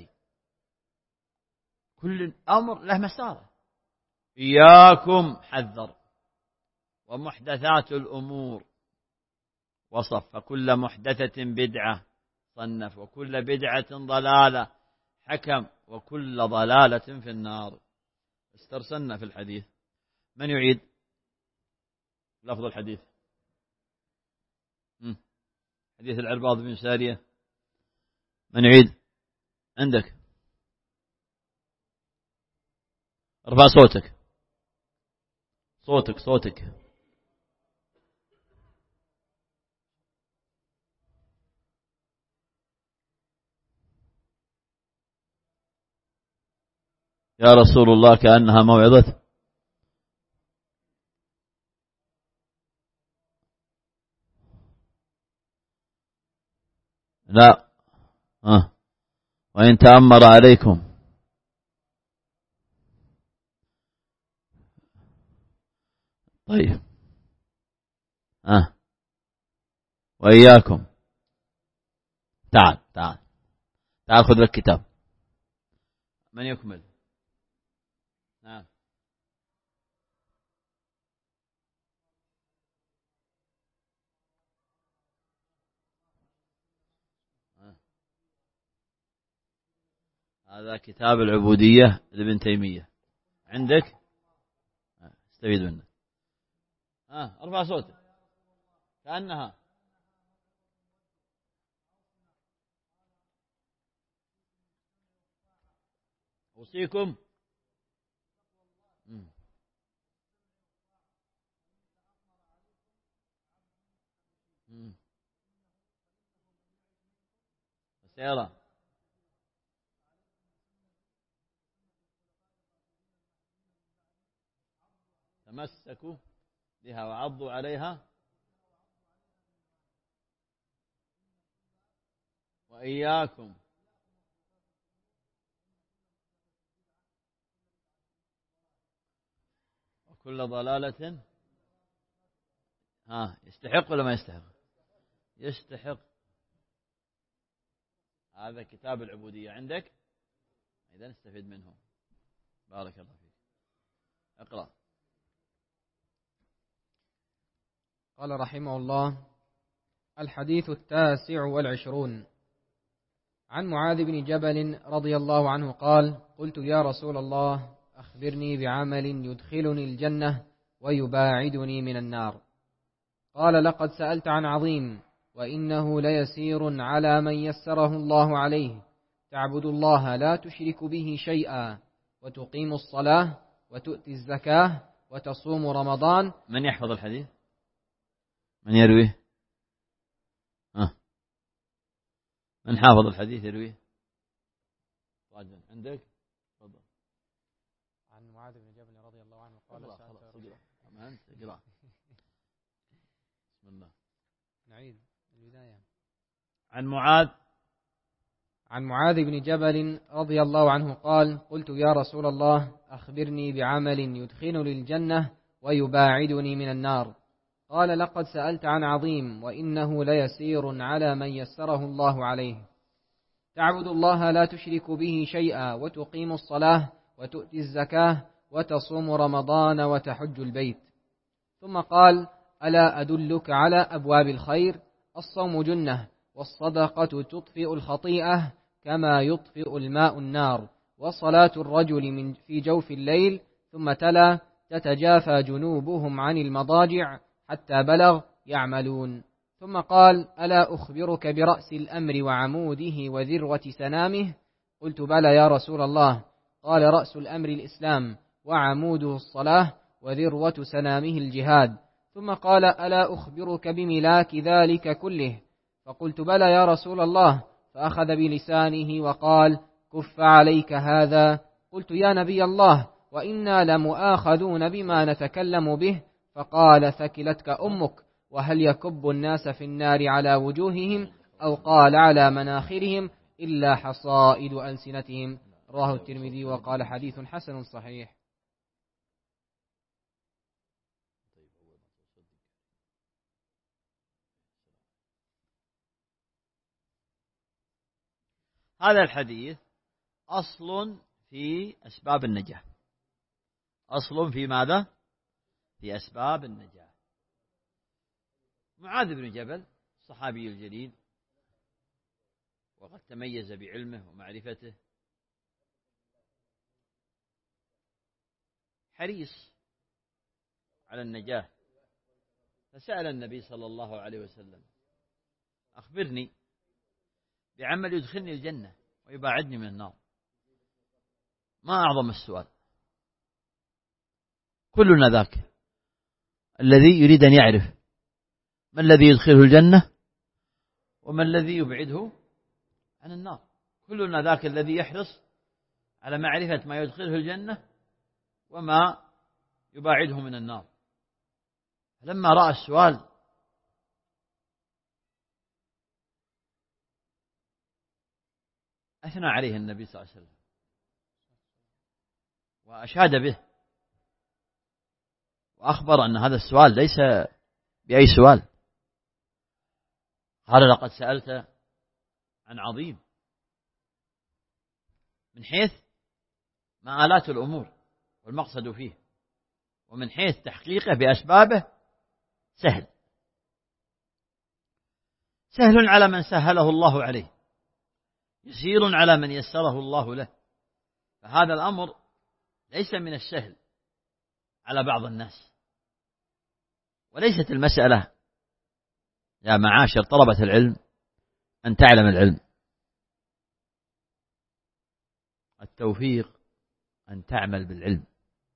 كل أمر له مسار. إياكم حذر، ومحدثات الأمور وصف، فكل محدثة بدعة صنف، وكل بدعة ضلالة حكم، وكل ضلالة في النار. استرسلنا في الحديث. من يعيد لفظ الحديث؟ حديث العرباض بن سارية، من يعيد؟ عندك، ارفع صوتك، صوتك صوتك. يا رسول الله كأنها موعظة. لا أه. وإن تأمر عليكم. طيب أه. وإياكم. تعال تعال تعال خذ لك كتاب. من يكمل؟ نعم. أه. هذا كتاب العبودية لابن تيمية، عندك؟ أه. استفيد منه. أه. ارفع صوتك كأنها أوصيكم. سيرى تمسكوا بها وعضوا عليها، وإياكم وكل ضلالة. ها يستحق ولا ما يستحق؟ يستحق. هذا كتاب العبودية عندك، إذا نستفيد منه. بارك الله فيك. اقرأ. قال رحمه الله: الحديث التاسع والعشرون. عن معاذ بن جبل رضي الله عنه قال: قلت يا رسول الله أخبرني بعمل يدخلني الجنة ويباعدني من النار. قال: لقد سألت عن عظيم، وإنه ليسير على من يسره الله عليه، تعبد الله لا تشرك به شيئا، وتقيم الصلاة، وتؤتي الزكاة، وتصوم رمضان. من يحفظ الحديث؟ من يرويه؟ أه. من حافظ الحديث يرويه؟ عندك؟ تفضل. عن معاذ بن جبل رضي الله عنه قال خلاص خلاص اقرأ. بسم الله. نعيد البداية. عن معاذ عن معاذ بن جبل رضي الله عنه قال قلت يا رسول الله أخبرني بعمل يدخلني الجنة ويباعدني من النار. قال لقد سألت عن عظيم وإنه ليسير على من يسره الله عليه. تعبد الله لا تشرك به شيئا وتقيم الصلاة وتؤتي الزكاة وتصوم رمضان وتحج البيت. ثم قال ألا أدلك على أبواب الخير؟ الصوم جنة والصدقة تطفئ الخطيئة كما يطفئ الماء النار وصلاة الرجل من في جوف الليل. ثم تلا تتجافى جنوبهم عن المضاجع حتى بلغ يعملون. ثم قال ألا أخبرك برأس الأمر وعموده وذروة سنامه؟ قلت بلى يا رسول الله. قال رأس الأمر الإسلام وعموده الصلاة وذروة سنامه الجهاد. ثم قال ألا أخبرك بملاك ذلك كله؟ فقلت بلى يا رسول الله. فأخذ بلسانه وقال كف عليك هذا. قلت يا نبي الله وإنا لمؤاخذون بما نتكلم به. فقال ثكلتك أمك. وهل يكب الناس في النار على وجوههم أو قال على مناخرهم إلا حصائد ألسنتهم. رواه الترمذي وقال حديث حسن صحيح. هذا الحديث أصل في أسباب النجاة. أصل في ماذا؟ في أسباب النجاة. معاذ بن جبل الصحابي الجليل وقد تميز بعلمه ومعرفته، حريص على النجاة، فسأل النبي صلى الله عليه وسلم أخبرني بعمل يدخلني الجنة ويباعدني من النار. ما أعظم السؤال، كلنا ذاك الذي يريد أن يعرف ما الذي يدخله الجنة وما الذي يبعده عن النار. كلنا ذاك الذي يحرص على معرفة ما يدخله الجنة وما يباعده من النار. لما رأى السؤال أثنى عليه النبي صلى الله عليه وسلم وأشاد به وأخبر أن هذا السؤال ليس بأي سؤال. قال لقد سألت عن عظيم، من حيث مآلات الأمور والمقصد فيه، ومن حيث تحقيقه بأسبابه سهل سهل على من سهله الله عليه، يسير على من يسره الله له. فهذا الأمر ليس من السهل على بعض الناس. وليست المسألة يا معاشر طلبة العلم أن تعلم العلم، التوفيق أن تعمل بالعلم.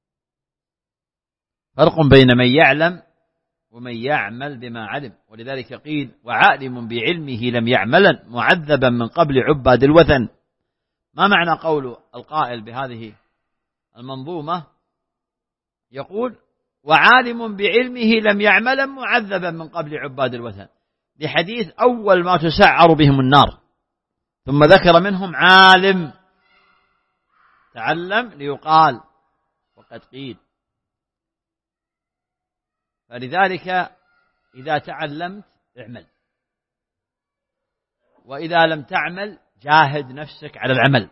فرق بين من يعلم ومن يعمل بما علم. ولذلك قيل وعالم بعلمه لم يعملا معذبا من قبل عباد الوثن. ما معنى قول القائل بهذه المنظومة؟ يقول وعالم بعلمه لم يعملا معذبا من قبل عباد الوثن، بحديث أول ما تسعر بهم النار، ثم ذكر منهم عالم تعلم ليقال وقد قيل. فلذلك إذا تعلمت اعمل، وإذا لم تعمل جاهد نفسك على العمل،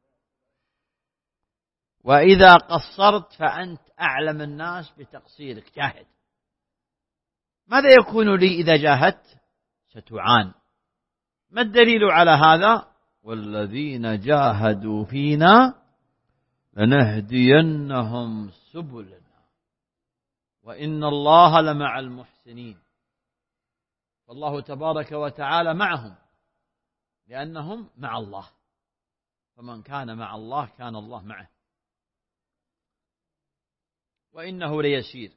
وإذا قصرت فأنت أعلم الناس بتقصيرك، جاهد. ماذا يكون لي إذا جاهدت؟ ستعان. ما الدليل على هذا؟ والذين جاهدوا فينا لنهدينهم سبلنا وإن الله لمع المحسنين. فالله تبارك وتعالى معهم لأنهم مع الله، فمن كان مع الله كان الله معه. وإنه ليسير.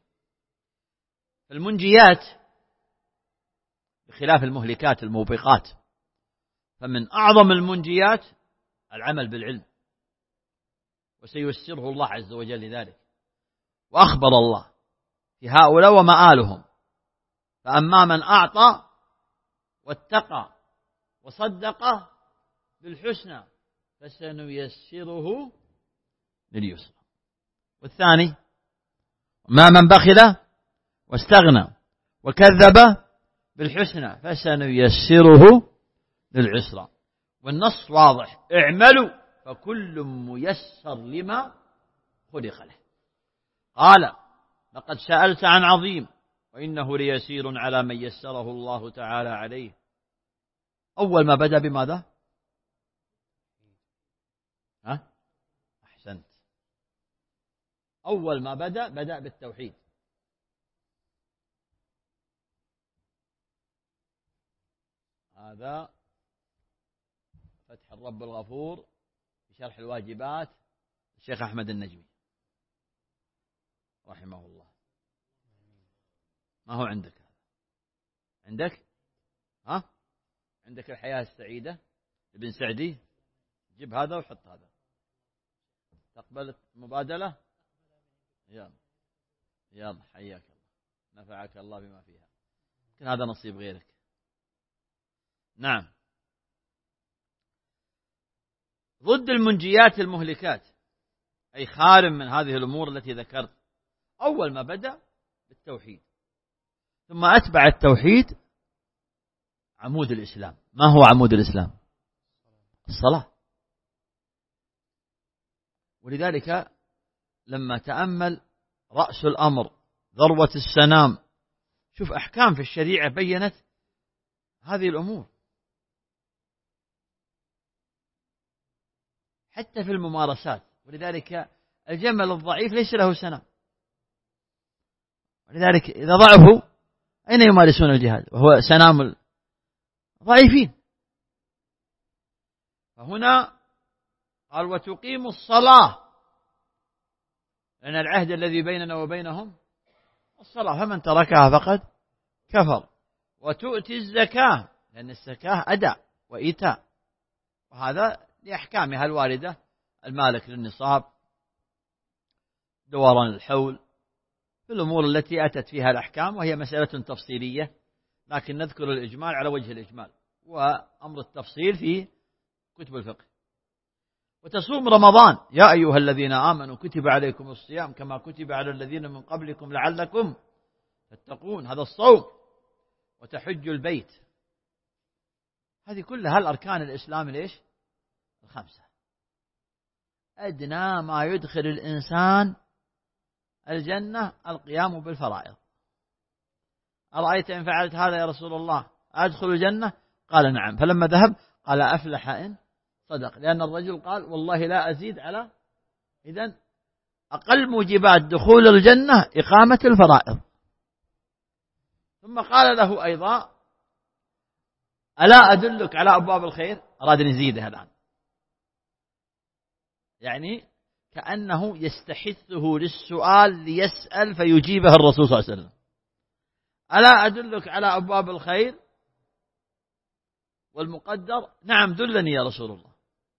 المنجيات بخلاف المهلكات الموبقات، فمن أعظم المنجيات العمل بالعلم، وسييسره الله عز وجل لذلك. وأخبر الله في هؤلاء ومآلهم: فأما من أعطى واتقى وصدق بالحسنى فسنيسره لليسرى. والثاني: ما من بخل واستغنى وكذب بالحسنى فسنيسره للعسرى. والنص واضح: اعملوا فكل ميسر لما خلق له. قال: لقد سألت عن عظيم وإنه ليسير على من يسره الله تعالى عليه. أول ما بدأ بماذا؟ ها؟ أحسنت. أول ما بدأ بدأ بالتوحيد. هذا فتح الرب الغفور في شرح الواجبات الشيخ أحمد النجمي رحمه الله. ما هو عندك هذا؟ عندك؟ ها؟ عندك الحياة السعيدة ابن سعدي؟ جيب هذا وحط هذا. تقبل المبادلة؟ يلا يلا، حياك الله، نفعك الله بما فيها. لكن هذا نصيب غيرك. نعم. ضد المنجيات المهلكات، أي خارم من هذه الأمور التي ذكرت. أول ما بدأ بالتوحيد، ثم أتبع التوحيد عمود الإسلام. ما هو عمود الإسلام؟ الصلاة. ولذلك لما تأمل رأس الأمر ذروة السنام، شوف أحكام في الشريعة بيّنت هذه الأمور، حتى في الممارسات. ولذلك الجمل الضعيف ليس له سنام، ولذلك إذا ضعفوا أين يمارسون الجهاد وهو سنام ضعيفين؟ فهنا قال: وتقيم الصلاة، لأن العهد الذي بيننا وبينهم الصلاة، فمن تركها فقد كفر. وتؤتي الزكاة، لأن الزكاة أداء وإيتاء، وهذا لأحكامها الواردة: المالك للنصاب، دوران الحول، في الأمور التي أتت فيها الأحكام، وهي مسألة تفصيلية، لكن نذكر الإجمال على وجه الإجمال، وأمر التفصيل في كتب الفقه. وتصوم رمضان: يا أيها الذين آمنوا كتب عليكم الصيام كما كتب على الذين من قبلكم لعلكم تتقون، هذا الصوم. وتحج البيت. هذه كلها الأركان الإسلام ليش؟ الخمسة. أدنى ما يدخل الإنسان الجنة القيام بالفرائض. أرأيت إن فعلت هذا يا رسول الله أدخل الجنة؟ قال: نعم. فلما ذهب قال: أفلح إن صدق، لأن الرجل قال: والله لا أزيد على. إذن أقل موجبات دخول الجنة إقامة الفرائض. ثم قال له أيضا: ألا أدلك على أبواب الخير؟ أراد أن يزيدها الآن، يعني كأنه يستحثه للسؤال ليسأل فيجيبه الرسول صلى الله عليه وسلم. ألا أدلك على أبواب الخير والمقدر؟ نعم دلني يا رسول الله.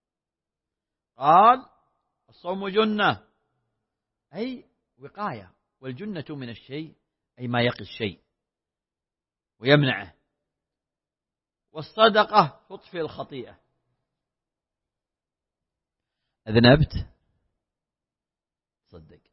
قال: الصوم جنة، أي وقاية، والجنة من الشيء أي ما يقي الشيء ويمنعه. والصدقة تطفئ الخطيئة. أذنبت تصدق،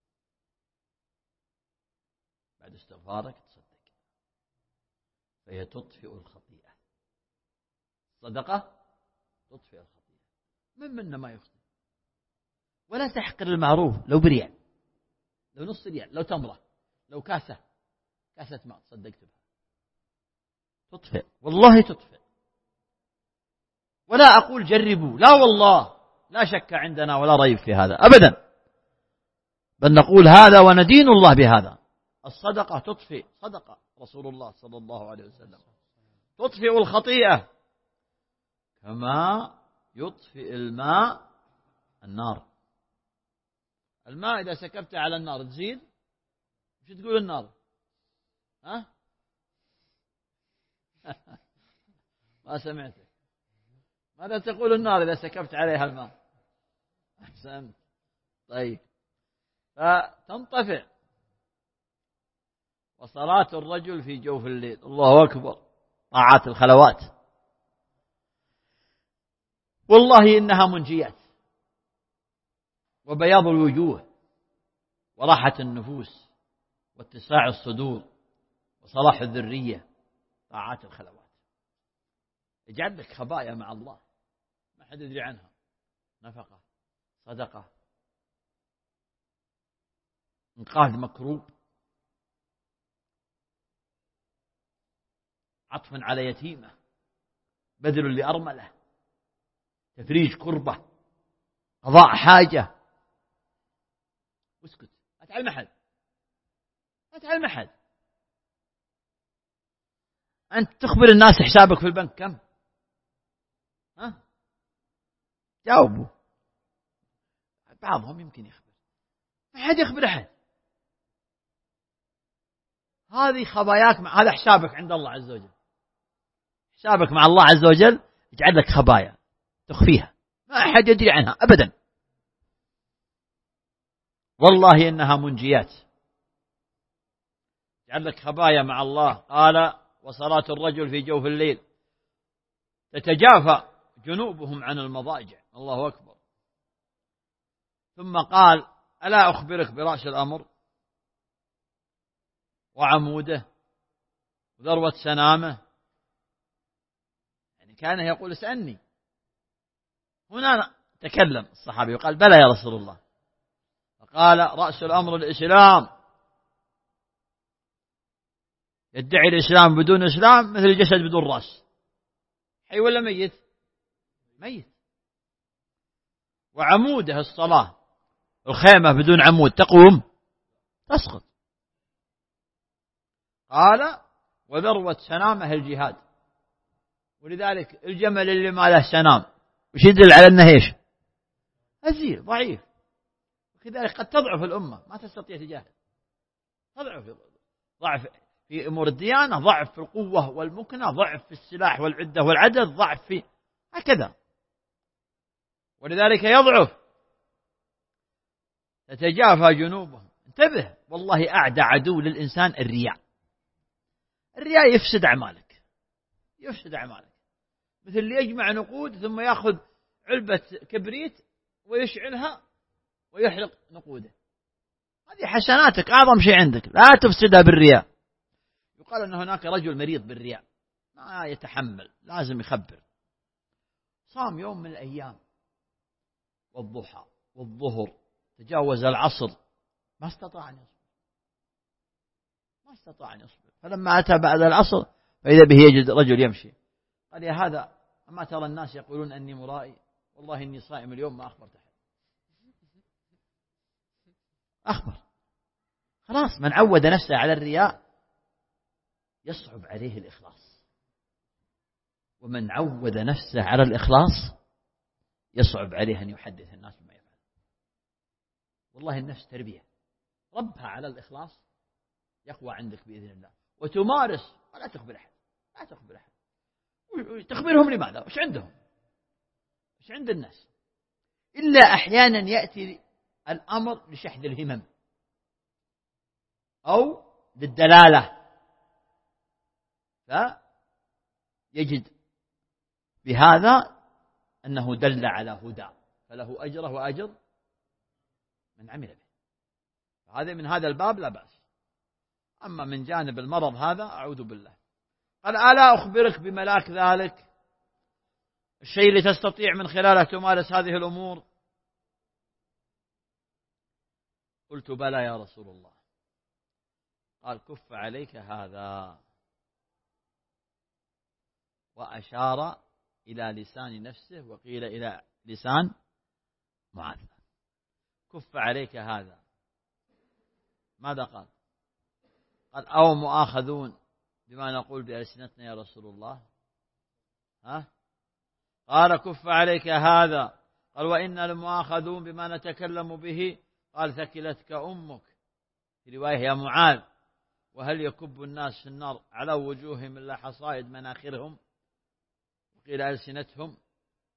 بعد استغفارك تصدق، فهي تطفئ الخطيئة. الصدقة تطفئ الخطيئة. من منا ما يخطئ؟ ولا تحقر المعروف، لو بريال، لو نص ريال، لو تمرة، لو كاسة كاسة ماء صدقت بها، تطفئ، والله تطفئ. ولا أقول جربوا، لا والله لا شك عندنا ولا ريب في هذا أبدا، بل نقول هذا وندين الله بهذا. الصدقة تطفئ، صدقة رسول الله صلى الله عليه وسلم، تطفئ الخطيئة كما يطفئ الماء النار. الماء إذا سكبت على النار تزيد، مش تقول النار؟ ها؟ ما سمعتك. ماذا تقول النار إذا سكبت عليها الماء؟ أحسنت. طيب، فتنطفئ. وصلاة الرجل في جوف الليل، الله أكبر، طاعات الخلوات، والله إنها منجيات وبياض الوجوه وراحة النفوس واتساع الصدور وصلاح الذرية. طاعات الخلوات يجعل لك خبايا مع الله ما حد يدري عنها، نفقة، صدقة، انقاذ مكروب، عطف على يتيمة، بذل لأرملة، تفريج كربة، قضاء حاجة. اسكت، لا تعلم أحد، لا تعلم أحد. أنت تخبر الناس حسابك في البنك كم؟ ها؟ جاوبوا. بعضهم يمكن يخبر، ما حد يخبر أحد. هذه خباياك مع هذا حسابك عند الله عز وجل. حسابك مع الله عز وجل يجعل لك خبايا تخفيها ما أحد يدري عنها أبدا، والله إنها منجيات. يجعل لك خبايا مع الله. قال: وصلاة الرجل في جوف الليل تتجافى جنوبهم عن المضاجع، الله أكبر. ثم قال: ألا أخبرك برأس الأمر وعموده وذروة سنامه؟ يعني كان يقول: اسألني. هنا تكلم الصحابي وقال: بلى يا رسول الله. فقال: رأس الأمر الإسلام. يدعي الإسلام بدون إسلام مثل الجسد بدون رأس، حي ولا ميت؟ ميت. وعموده الصلاة، الخيمة بدون عمود تقوم؟ تسقط. قال: وذروة سنامه الجهاد. ولذلك الجمل اللي ما له سنام وش يدل على أنه إيش؟ هزيل ضعيف. وكذلك قد تضعف الأمة، ما تستطيع تجاهد، تضعف، ضعف في أمور الديانة، ضعف في القوة والمكنة، ضعف في السلاح والعدة والعدد، ضعف في هكذا، ولذلك يضعف. تتجافى جنوبهم. انتبه، والله أعدى عدو للإنسان الرياء. الرياء يفسد أعمالك، يفسد أعمالك. مثل اللي يجمع نقود ثم يأخذ علبة كبريت ويشعلها ويحرق نقوده، هذه حسناتك، أعظم شيء عندك، لا تفسدها بالرياء. يقال أن هناك رجل مريض بالرياء ما يتحمل، لازم يخبر. صام يوم من الأيام والضحى والظهر، تجاوز العصر، ما استطاع أن يصبر، ما استطاع أن يصبر. فلما أتى بعد العصر فإذا به يجد رجل يمشي. قال: يا هذا، أما ترى الناس يقولون أني مرائي؟ والله إني صائم اليوم ما أخبرت أحد. أخبر. خلاص، من عود نفسه على الرياء يصعب عليه الإخلاص، ومن عود نفسه على الإخلاص يصعب عليه أن يحدث الناس بما يفعل. والله النفس تربية، ربها على الإخلاص يقوى عندك بإذن الله، وتمارس ولا تخبر أحد، لا تخبر أحد. تخبرهم لماذا؟ وش عندهم؟ وش عند الناس؟ إلا أحيانا يأتي الأمر لشحذ الهمم أو للدلالة، فيجد بهذا أنه دل على هدى فله أجره وأجر من عمل به. هذا من هذا الباب لا بأس. أما من جانب المرض هذا أعوذ بالله. قال: ألا أخبرك بملاك ذلك، الشيء اللي تستطيع من خلاله تمارس هذه الأمور؟ قلت: بلى يا رسول الله. قال: كف عليك هذا. وأشار إلى لسان نفسه، وقيل إلى لسان معاذ. كف عليك هذا. ماذا قال؟ قال: أو مؤاخذون بما نقول بألسنتنا يا رسول الله؟ ها؟ قال: كف عليك هذا. قال: وإن المؤاخذون بما نتكلم به. قال: ثكلتك أمك. في رواية: يا معاذ، وهل يكب الناس في النار على وجوههم إلا حصائد مناخرهم؟ وقيل ألسنتهم.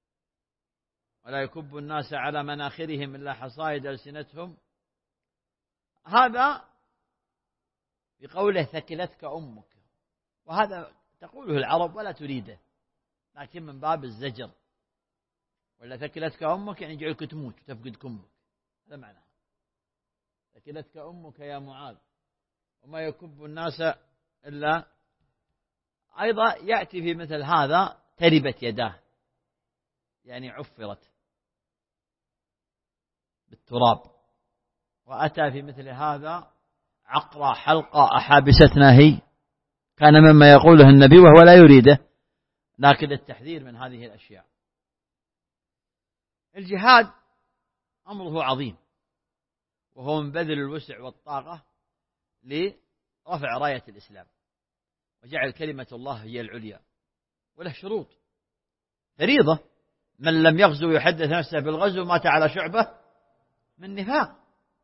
ولا يكب الناس على مناخرهم إلا حصائد ألسنتهم، هذا بقوله ثكلتك أمك، وهذا تقوله العرب ولا تريده، لكن من باب الزجر، ولا ثكلتك أمك يعني جعلك تموت وتفقد كمك، هذا معناه ثكلتك أمك يا معاذ، وما يكب الناس إلا. أيضا يأتي في مثل هذا تربت يداه، يعني عفرت بالتراب. وأتى في مثل هذا عقرى حلقة أحابستنا هي، كان مما يقوله النبي وهو لا يريده، لكن التحذير من هذه الأشياء. الجهاد أمره عظيم، وهو من بذل الوسع والطاقة لرفع راية الإسلام وجعل كلمة الله هي العليا، وله شروط. فريضة، من لم يغزو يحدث نفسه بالغزو مات على شعبة من نفاق،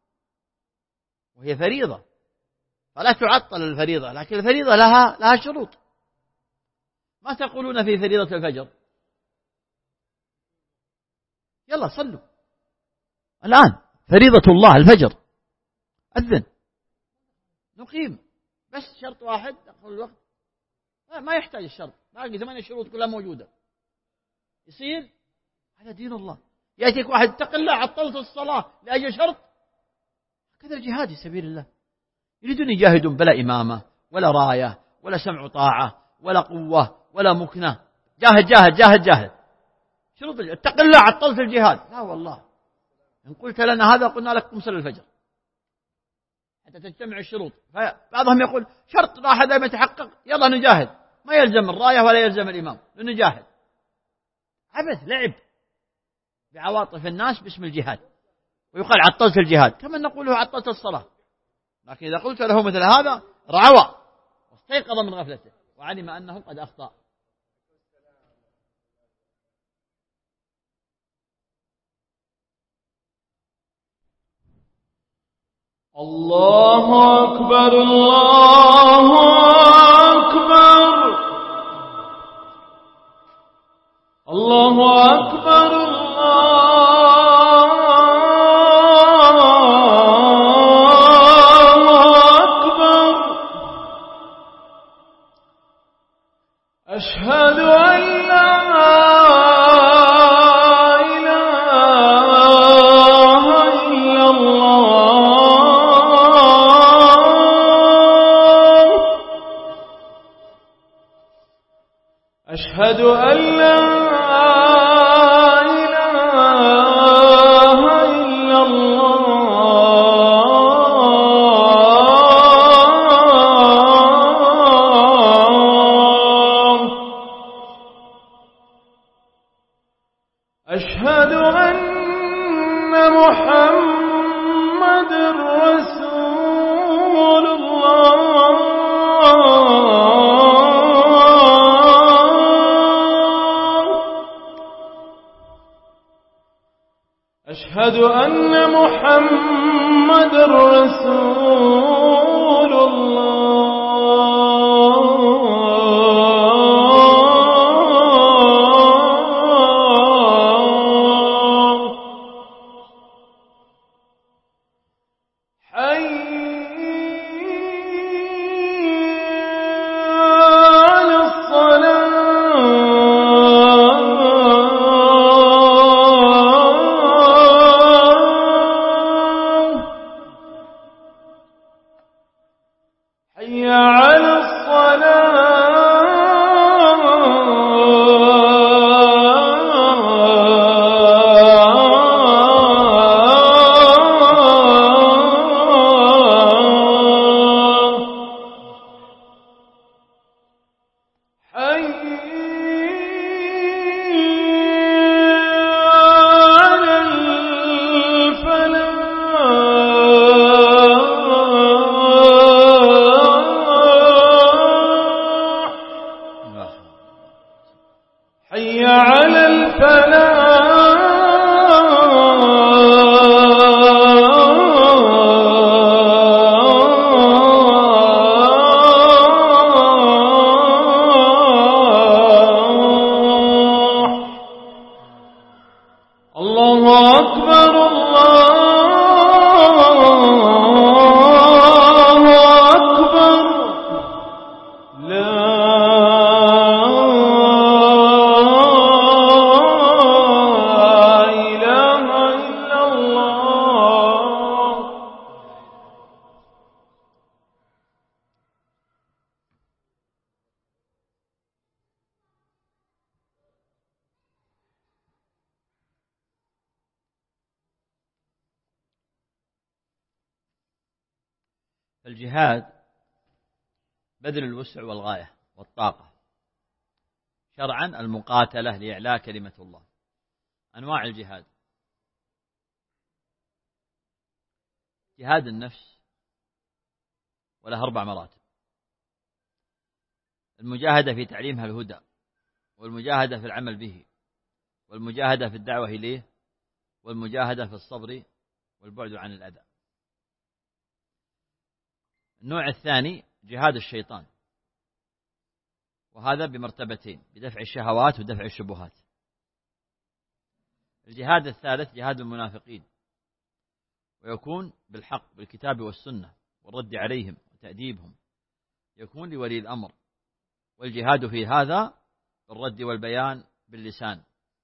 وهي فريضة، فلا تعطل الفريضة، لكن الفريضة لها لها شروط. ما تقولون في فريضة الفجر؟ يلا صلوا الآن، فريضة الله الفجر، أذن نقيم، بس شرط واحد دخل الوقت، ما يحتاج الشرط، باقي ثمانية شروط كلها موجودة، يصير هذا دين الله. يأتيك واحد اتق الله عطلت الصلاة لأجل شرط، كذا الجهاد في سبيل الله، يريدون يجاهدون بلا إمامة ولا راية ولا سمع طاعة ولا قوة ولا مكنة، جاهد جاهد جاهد جاهد، شروط اتق الله عطلت الجهاد، لا والله، إن قلت لنا هذا قلنا لك قم صلي الفجر حتى تجتمع الشروط. فبعضهم يقول شرط واحد لم يتحقق يلا نجاهد، ما يلزم الراية ولا يلزم الإمام، نجاهد. عبث، لعب بعواطف الناس باسم الجهاد، ويقال عطلت الجهاد كما نقوله عطلت الصلاة، لكن إذا قلت له مثل هذا رعوى واستيقظ من غفلته وعلم أنه قد أخطأ. الله أكبر الله أكبر الله أكبر الله أكبر. أشهد أن لا أشهد أن لا إله إلا الله. أشهد أن محمد رسول الله. أشهد أن محمد رسول الله. حي على الصلاة. الله أكبر الله أكبر لا إله إلا الله. الجهاد بذل الوسع والغاية والطاقة، شرعا المقاتلة لإعلاء كلمة الله. أنواع الجهاد: جهاد النفس وله أربع مراتب: المجاهدة في تعليمها الهدى، والمجاهدة في العمل به، والمجاهدة في الدعوة إليه، والمجاهدة في الصبر والبعد عن الأذى. النوع الثاني جهاد الشيطان، وهذا بمرتبتين: بدفع الشهوات ودفع الشبهات. الجهاد الثالث جهاد المنافقين، ويكون بالحق بالكتاب والسنة والرد عليهم وتأديبهم، يكون لولي الأمر. والجهاد في هذا بالرد والبيان باللسان.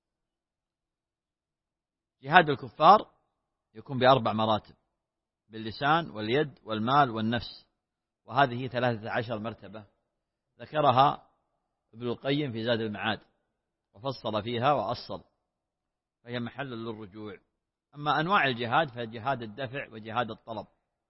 جهاد الكفار يكون بأربع مراتب: باللسان واليد والمال والنفس، وهذه ثلاثة عشر مرتبة ذكرها ابن القيم في زاد المعاد وفصل فيها وأصل، فهي محل للرجوع. أما أنواع الجهاد فجهاد الدفع وجهاد الطلب،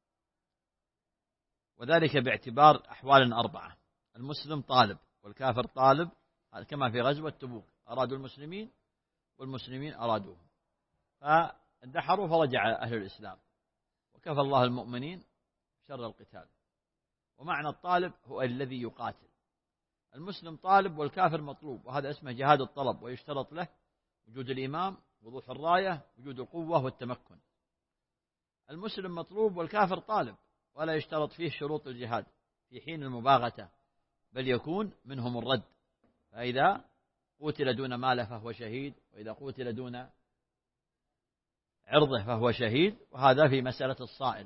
وذلك باعتبار أحوال أربعة: المسلم طالب والكافر طالب، كما في غزوة تبوك أرادوا المسلمين والمسلمين أرادوهم فاندحروا فرجع أهل الإسلام، وكفى الله المؤمنين شر القتال. ومعنى الطالب هو الذي يقاتل. المسلم طالب والكافر مطلوب، وهذا اسمه جهاد الطلب، ويشترط له وجود الإمام، وضوح الراية، وجود القوة والتمكن. المسلم مطلوب والكافر طالب، ولا يشترط فيه شروط الجهاد في حين المباغتة، بل يكون منهم الرد، فإذا قتل دون ماله فهو شهيد، وإذا قتل دون عرضه فهو شهيد. وهذا في مسألة الصائل.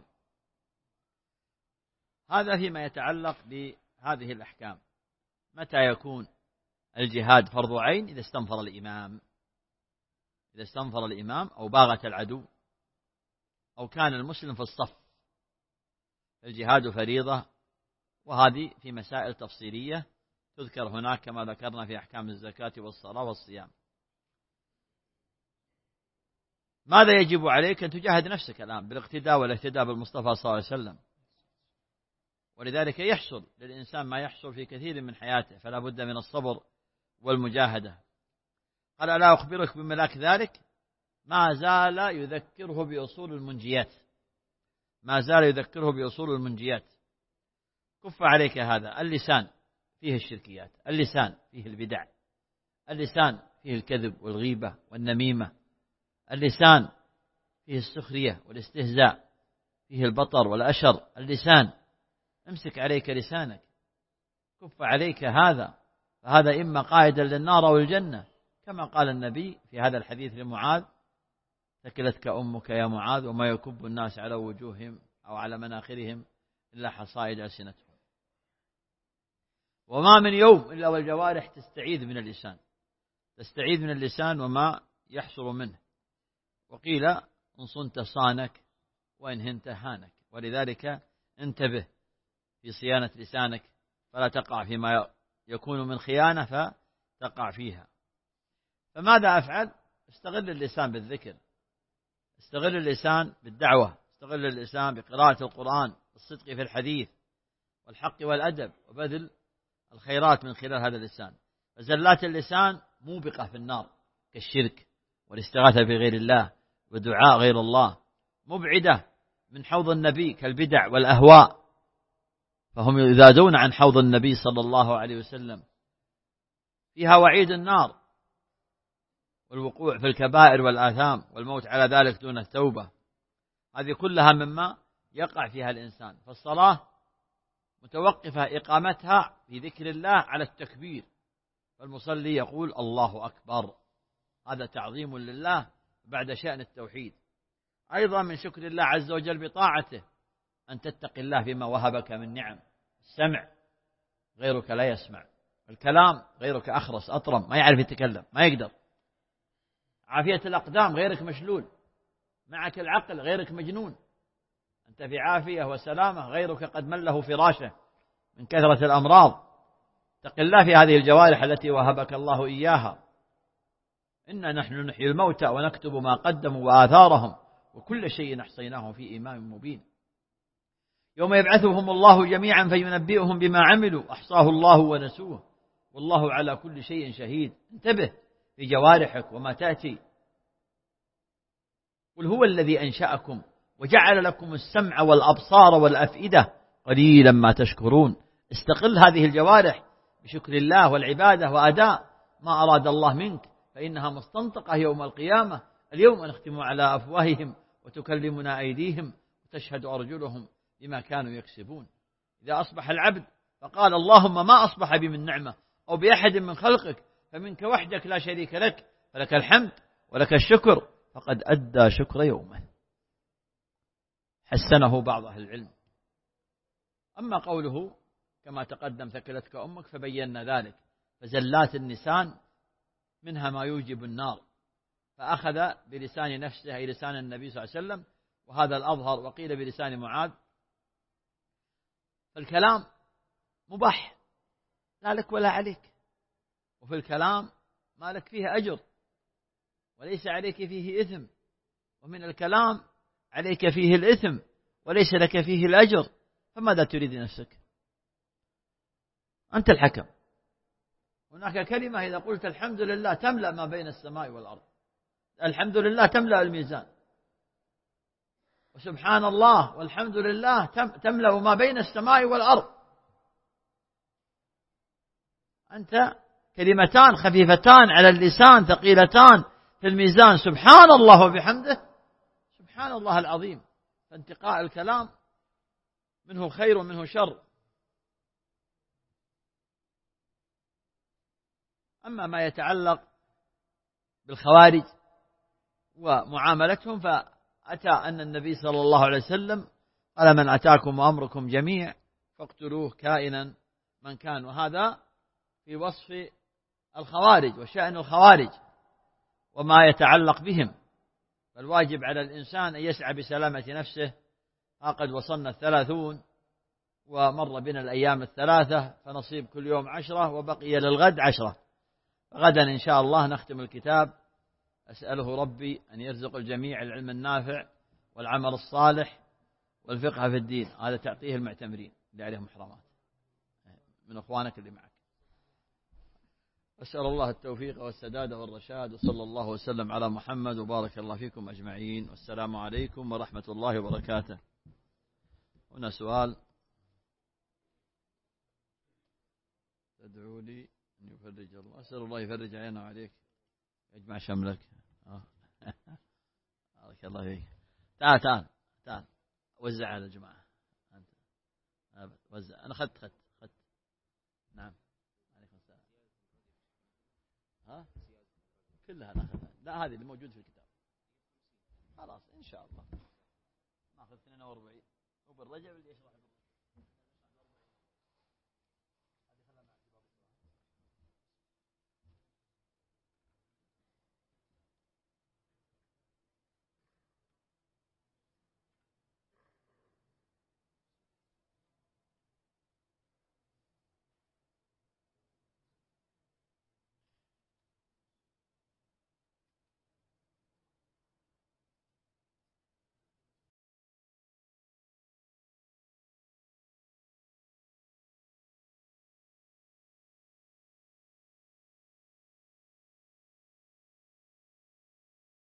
هذا فيما يتعلق بهذه الأحكام. متى يكون الجهاد فرض عين؟ إذا استنفر الإمام، إذا استنفر الإمام أو باغت العدو أو كان المسلم في الصف، الجهاد فريضة. وهذه في مسائل تفصيلية تذكر هناك كما ذكرنا في أحكام الزكاة والصلاة والصيام. ماذا يجب عليك؟ أن تجاهد نفسك الآن بالاقتداء والاهتداء بالمصطفى صلى الله عليه وسلم، ولذلك يحصل للإنسان ما يحصل في كثير من حياته، فلا بد من الصبر والمجاهدة. قال: ألا أخبرك بملاك ذلك؟ ما زال يذكره بأصول المنجيات، ما زال يذكره بأصول المنجيات. كف عليك هذا. اللسان فيه الشركيات، اللسان فيه البدع، اللسان فيه الكذب والغيبة والنميمة، اللسان فيه السخرية والاستهزاء، فيه البطر والأشر. اللسان، امسك عليك لسانك، كف عليك هذا، فهذا إما قائدا للنار أو الجنة، كما قال النبي في هذا الحديث لمعاذ: ثكلتك أمك يا معاذ وما يكب الناس على وجوههم أو على مناخرهم إلا حصائد ألسنتهم. وما من يوم إلا والجوارح تستعيذ من اللسان، تستعيذ من اللسان وما يحصل منه. وقيل: إن صنت صانك وإن هنت هانك. ولذلك انتبه في صيانة لسانك، فلا تقع فيما يكون من خيانة فتقع فيها. فماذا أفعل؟ استغل اللسان بالذكر، استغل اللسان بالدعوة، استغل اللسان بقراءة القرآن، الصدق في الحديث والحق والأدب، وبذل الخيرات من خلال هذا اللسان. فزلات اللسان موبقة في النار كالشرك والاستغاثة بغير الله ودعاء غير الله، مبعدة من حوض النبي كالبدع والأهواء، فهم يذادون عن حوض النبي صلى الله عليه وسلم. فيها وعيد النار والوقوع في الكبائر والآثام والموت على ذلك دون التوبة. هذه كلها مما يقع فيها الإنسان. فالصلاة متوقفة إقامتها في ذكر الله على التكبير، فالمصلي يقول: الله أكبر، هذا تعظيم لله، بعد شأن التوحيد. أيضا من شكر الله عز وجل بطاعته أن تتقي الله فيما وهبك من نعم. السمع غيرك لا يسمع، الكلام غيرك أخرس أطرم ما يعرف يتكلم ما يقدر، عافية الأقدام غيرك مشلول، معك العقل غيرك مجنون، أنت في عافية وسلامة غيرك قد مله فراشه من كثرة الأمراض. اتق الله في هذه الجوارح التي وهبك الله إياها. إنا نحن نحيي الموتى ونكتب ما قدموا وآثارهم وكل شيء أحصيناه في إمام مبين. يوم يبعثهم الله جميعا فينبئهم بما عملوا أحصاه الله ونسوه والله على كل شيء شهيد. انتبه في جوارحك وما تأتي. قل هو الذي أنشأكم وجعل لكم السمع والأبصار والأفئدة قليلا ما تشكرون. استقل هذه الجوارح بشكر الله والعبادة وأداء ما أراد الله منك، فإنها مستنطقة يوم القيامة. اليوم نختم على أفواههم وتكلمنا أيديهم وتشهد أرجلهم بما كانوا يكسبون. إذا أصبح العبد فقال اللهم ما أصبح بي من نعمة أو بأحد من خلقك فمنك وحدك لا شريك لك فلك الحمد ولك الشكر فقد أدى شكر يومه. حسنه بعض أهل العلم. أما قوله كما تقدم ثكلتك أمك فبينا ذلك، فزلات اللسان منها ما يوجب النار، فأخذ بلسان نفسه أي لسان النبي صلى الله عليه وسلم، وهذا الأظهر، وقيل بلسان معاذ. فالكلام مباح لا لك ولا عليك، وفي الكلام ما لك فيه أجر وليس عليك فيه إثم، ومن الكلام عليك فيه الإثم وليس لك فيه الأجر، فماذا تريد نفسك؟ أنت الحكم. هناك كلمة إذا قلت الحمد لله تملأ ما بين السماء والأرض، الحمد لله تملأ الميزان، وسبحان الله والحمد لله تملأ ما بين السماء والأرض. أنت كلمتان خفيفتان على اللسان ثقيلتان في الميزان، سبحان الله وبحمده سبحان الله العظيم. فانتقاء الكلام منه خير ومنه شر. أما ما يتعلق بالخوارج ومعاملتهم فأتى أن النبي صلى الله عليه وسلم قال من أتاكم وأمركم جميع فاقتلوه كائنا من كان، وهذا في وصف الخوارج وشأن الخوارج وما يتعلق بهم. فالواجب على الإنسان أن يسعى بسلامة نفسه. ها قد وصلنا الثلاثون ومر بنا الأيام الثلاثة، فنصيب كل يوم عشرة وبقي للغد عشرة. غدا إن شاء الله نختم الكتاب. أسأله ربي أن يرزق الجميع العلم النافع والعمل الصالح والفقه في الدين. هذا تعطيه المعتمرين اللي عليهم محرمات من أخوانك اللي معك. أسأل الله التوفيق والسداد والرشاد، وصلى الله وسلم على محمد وبارك الله فيكم أجمعين، والسلام عليكم ورحمة الله وبركاته. هنا سؤال: تدعو لي أن يفرج الله. أسأل الله يفرج علينا وعليك، يجمع شملك. بارك الله فيك. تعال تعال تعال وزع على الجماعة. أنت وزع. أنا خدت خدت خدت نعم. عليكم السلام. ها كلها ناخذها. لا هذه اللي موجود في الكتاب. خلاص إن شاء الله ناخذ اثنين وأربعين وبالرجع اللي يشرح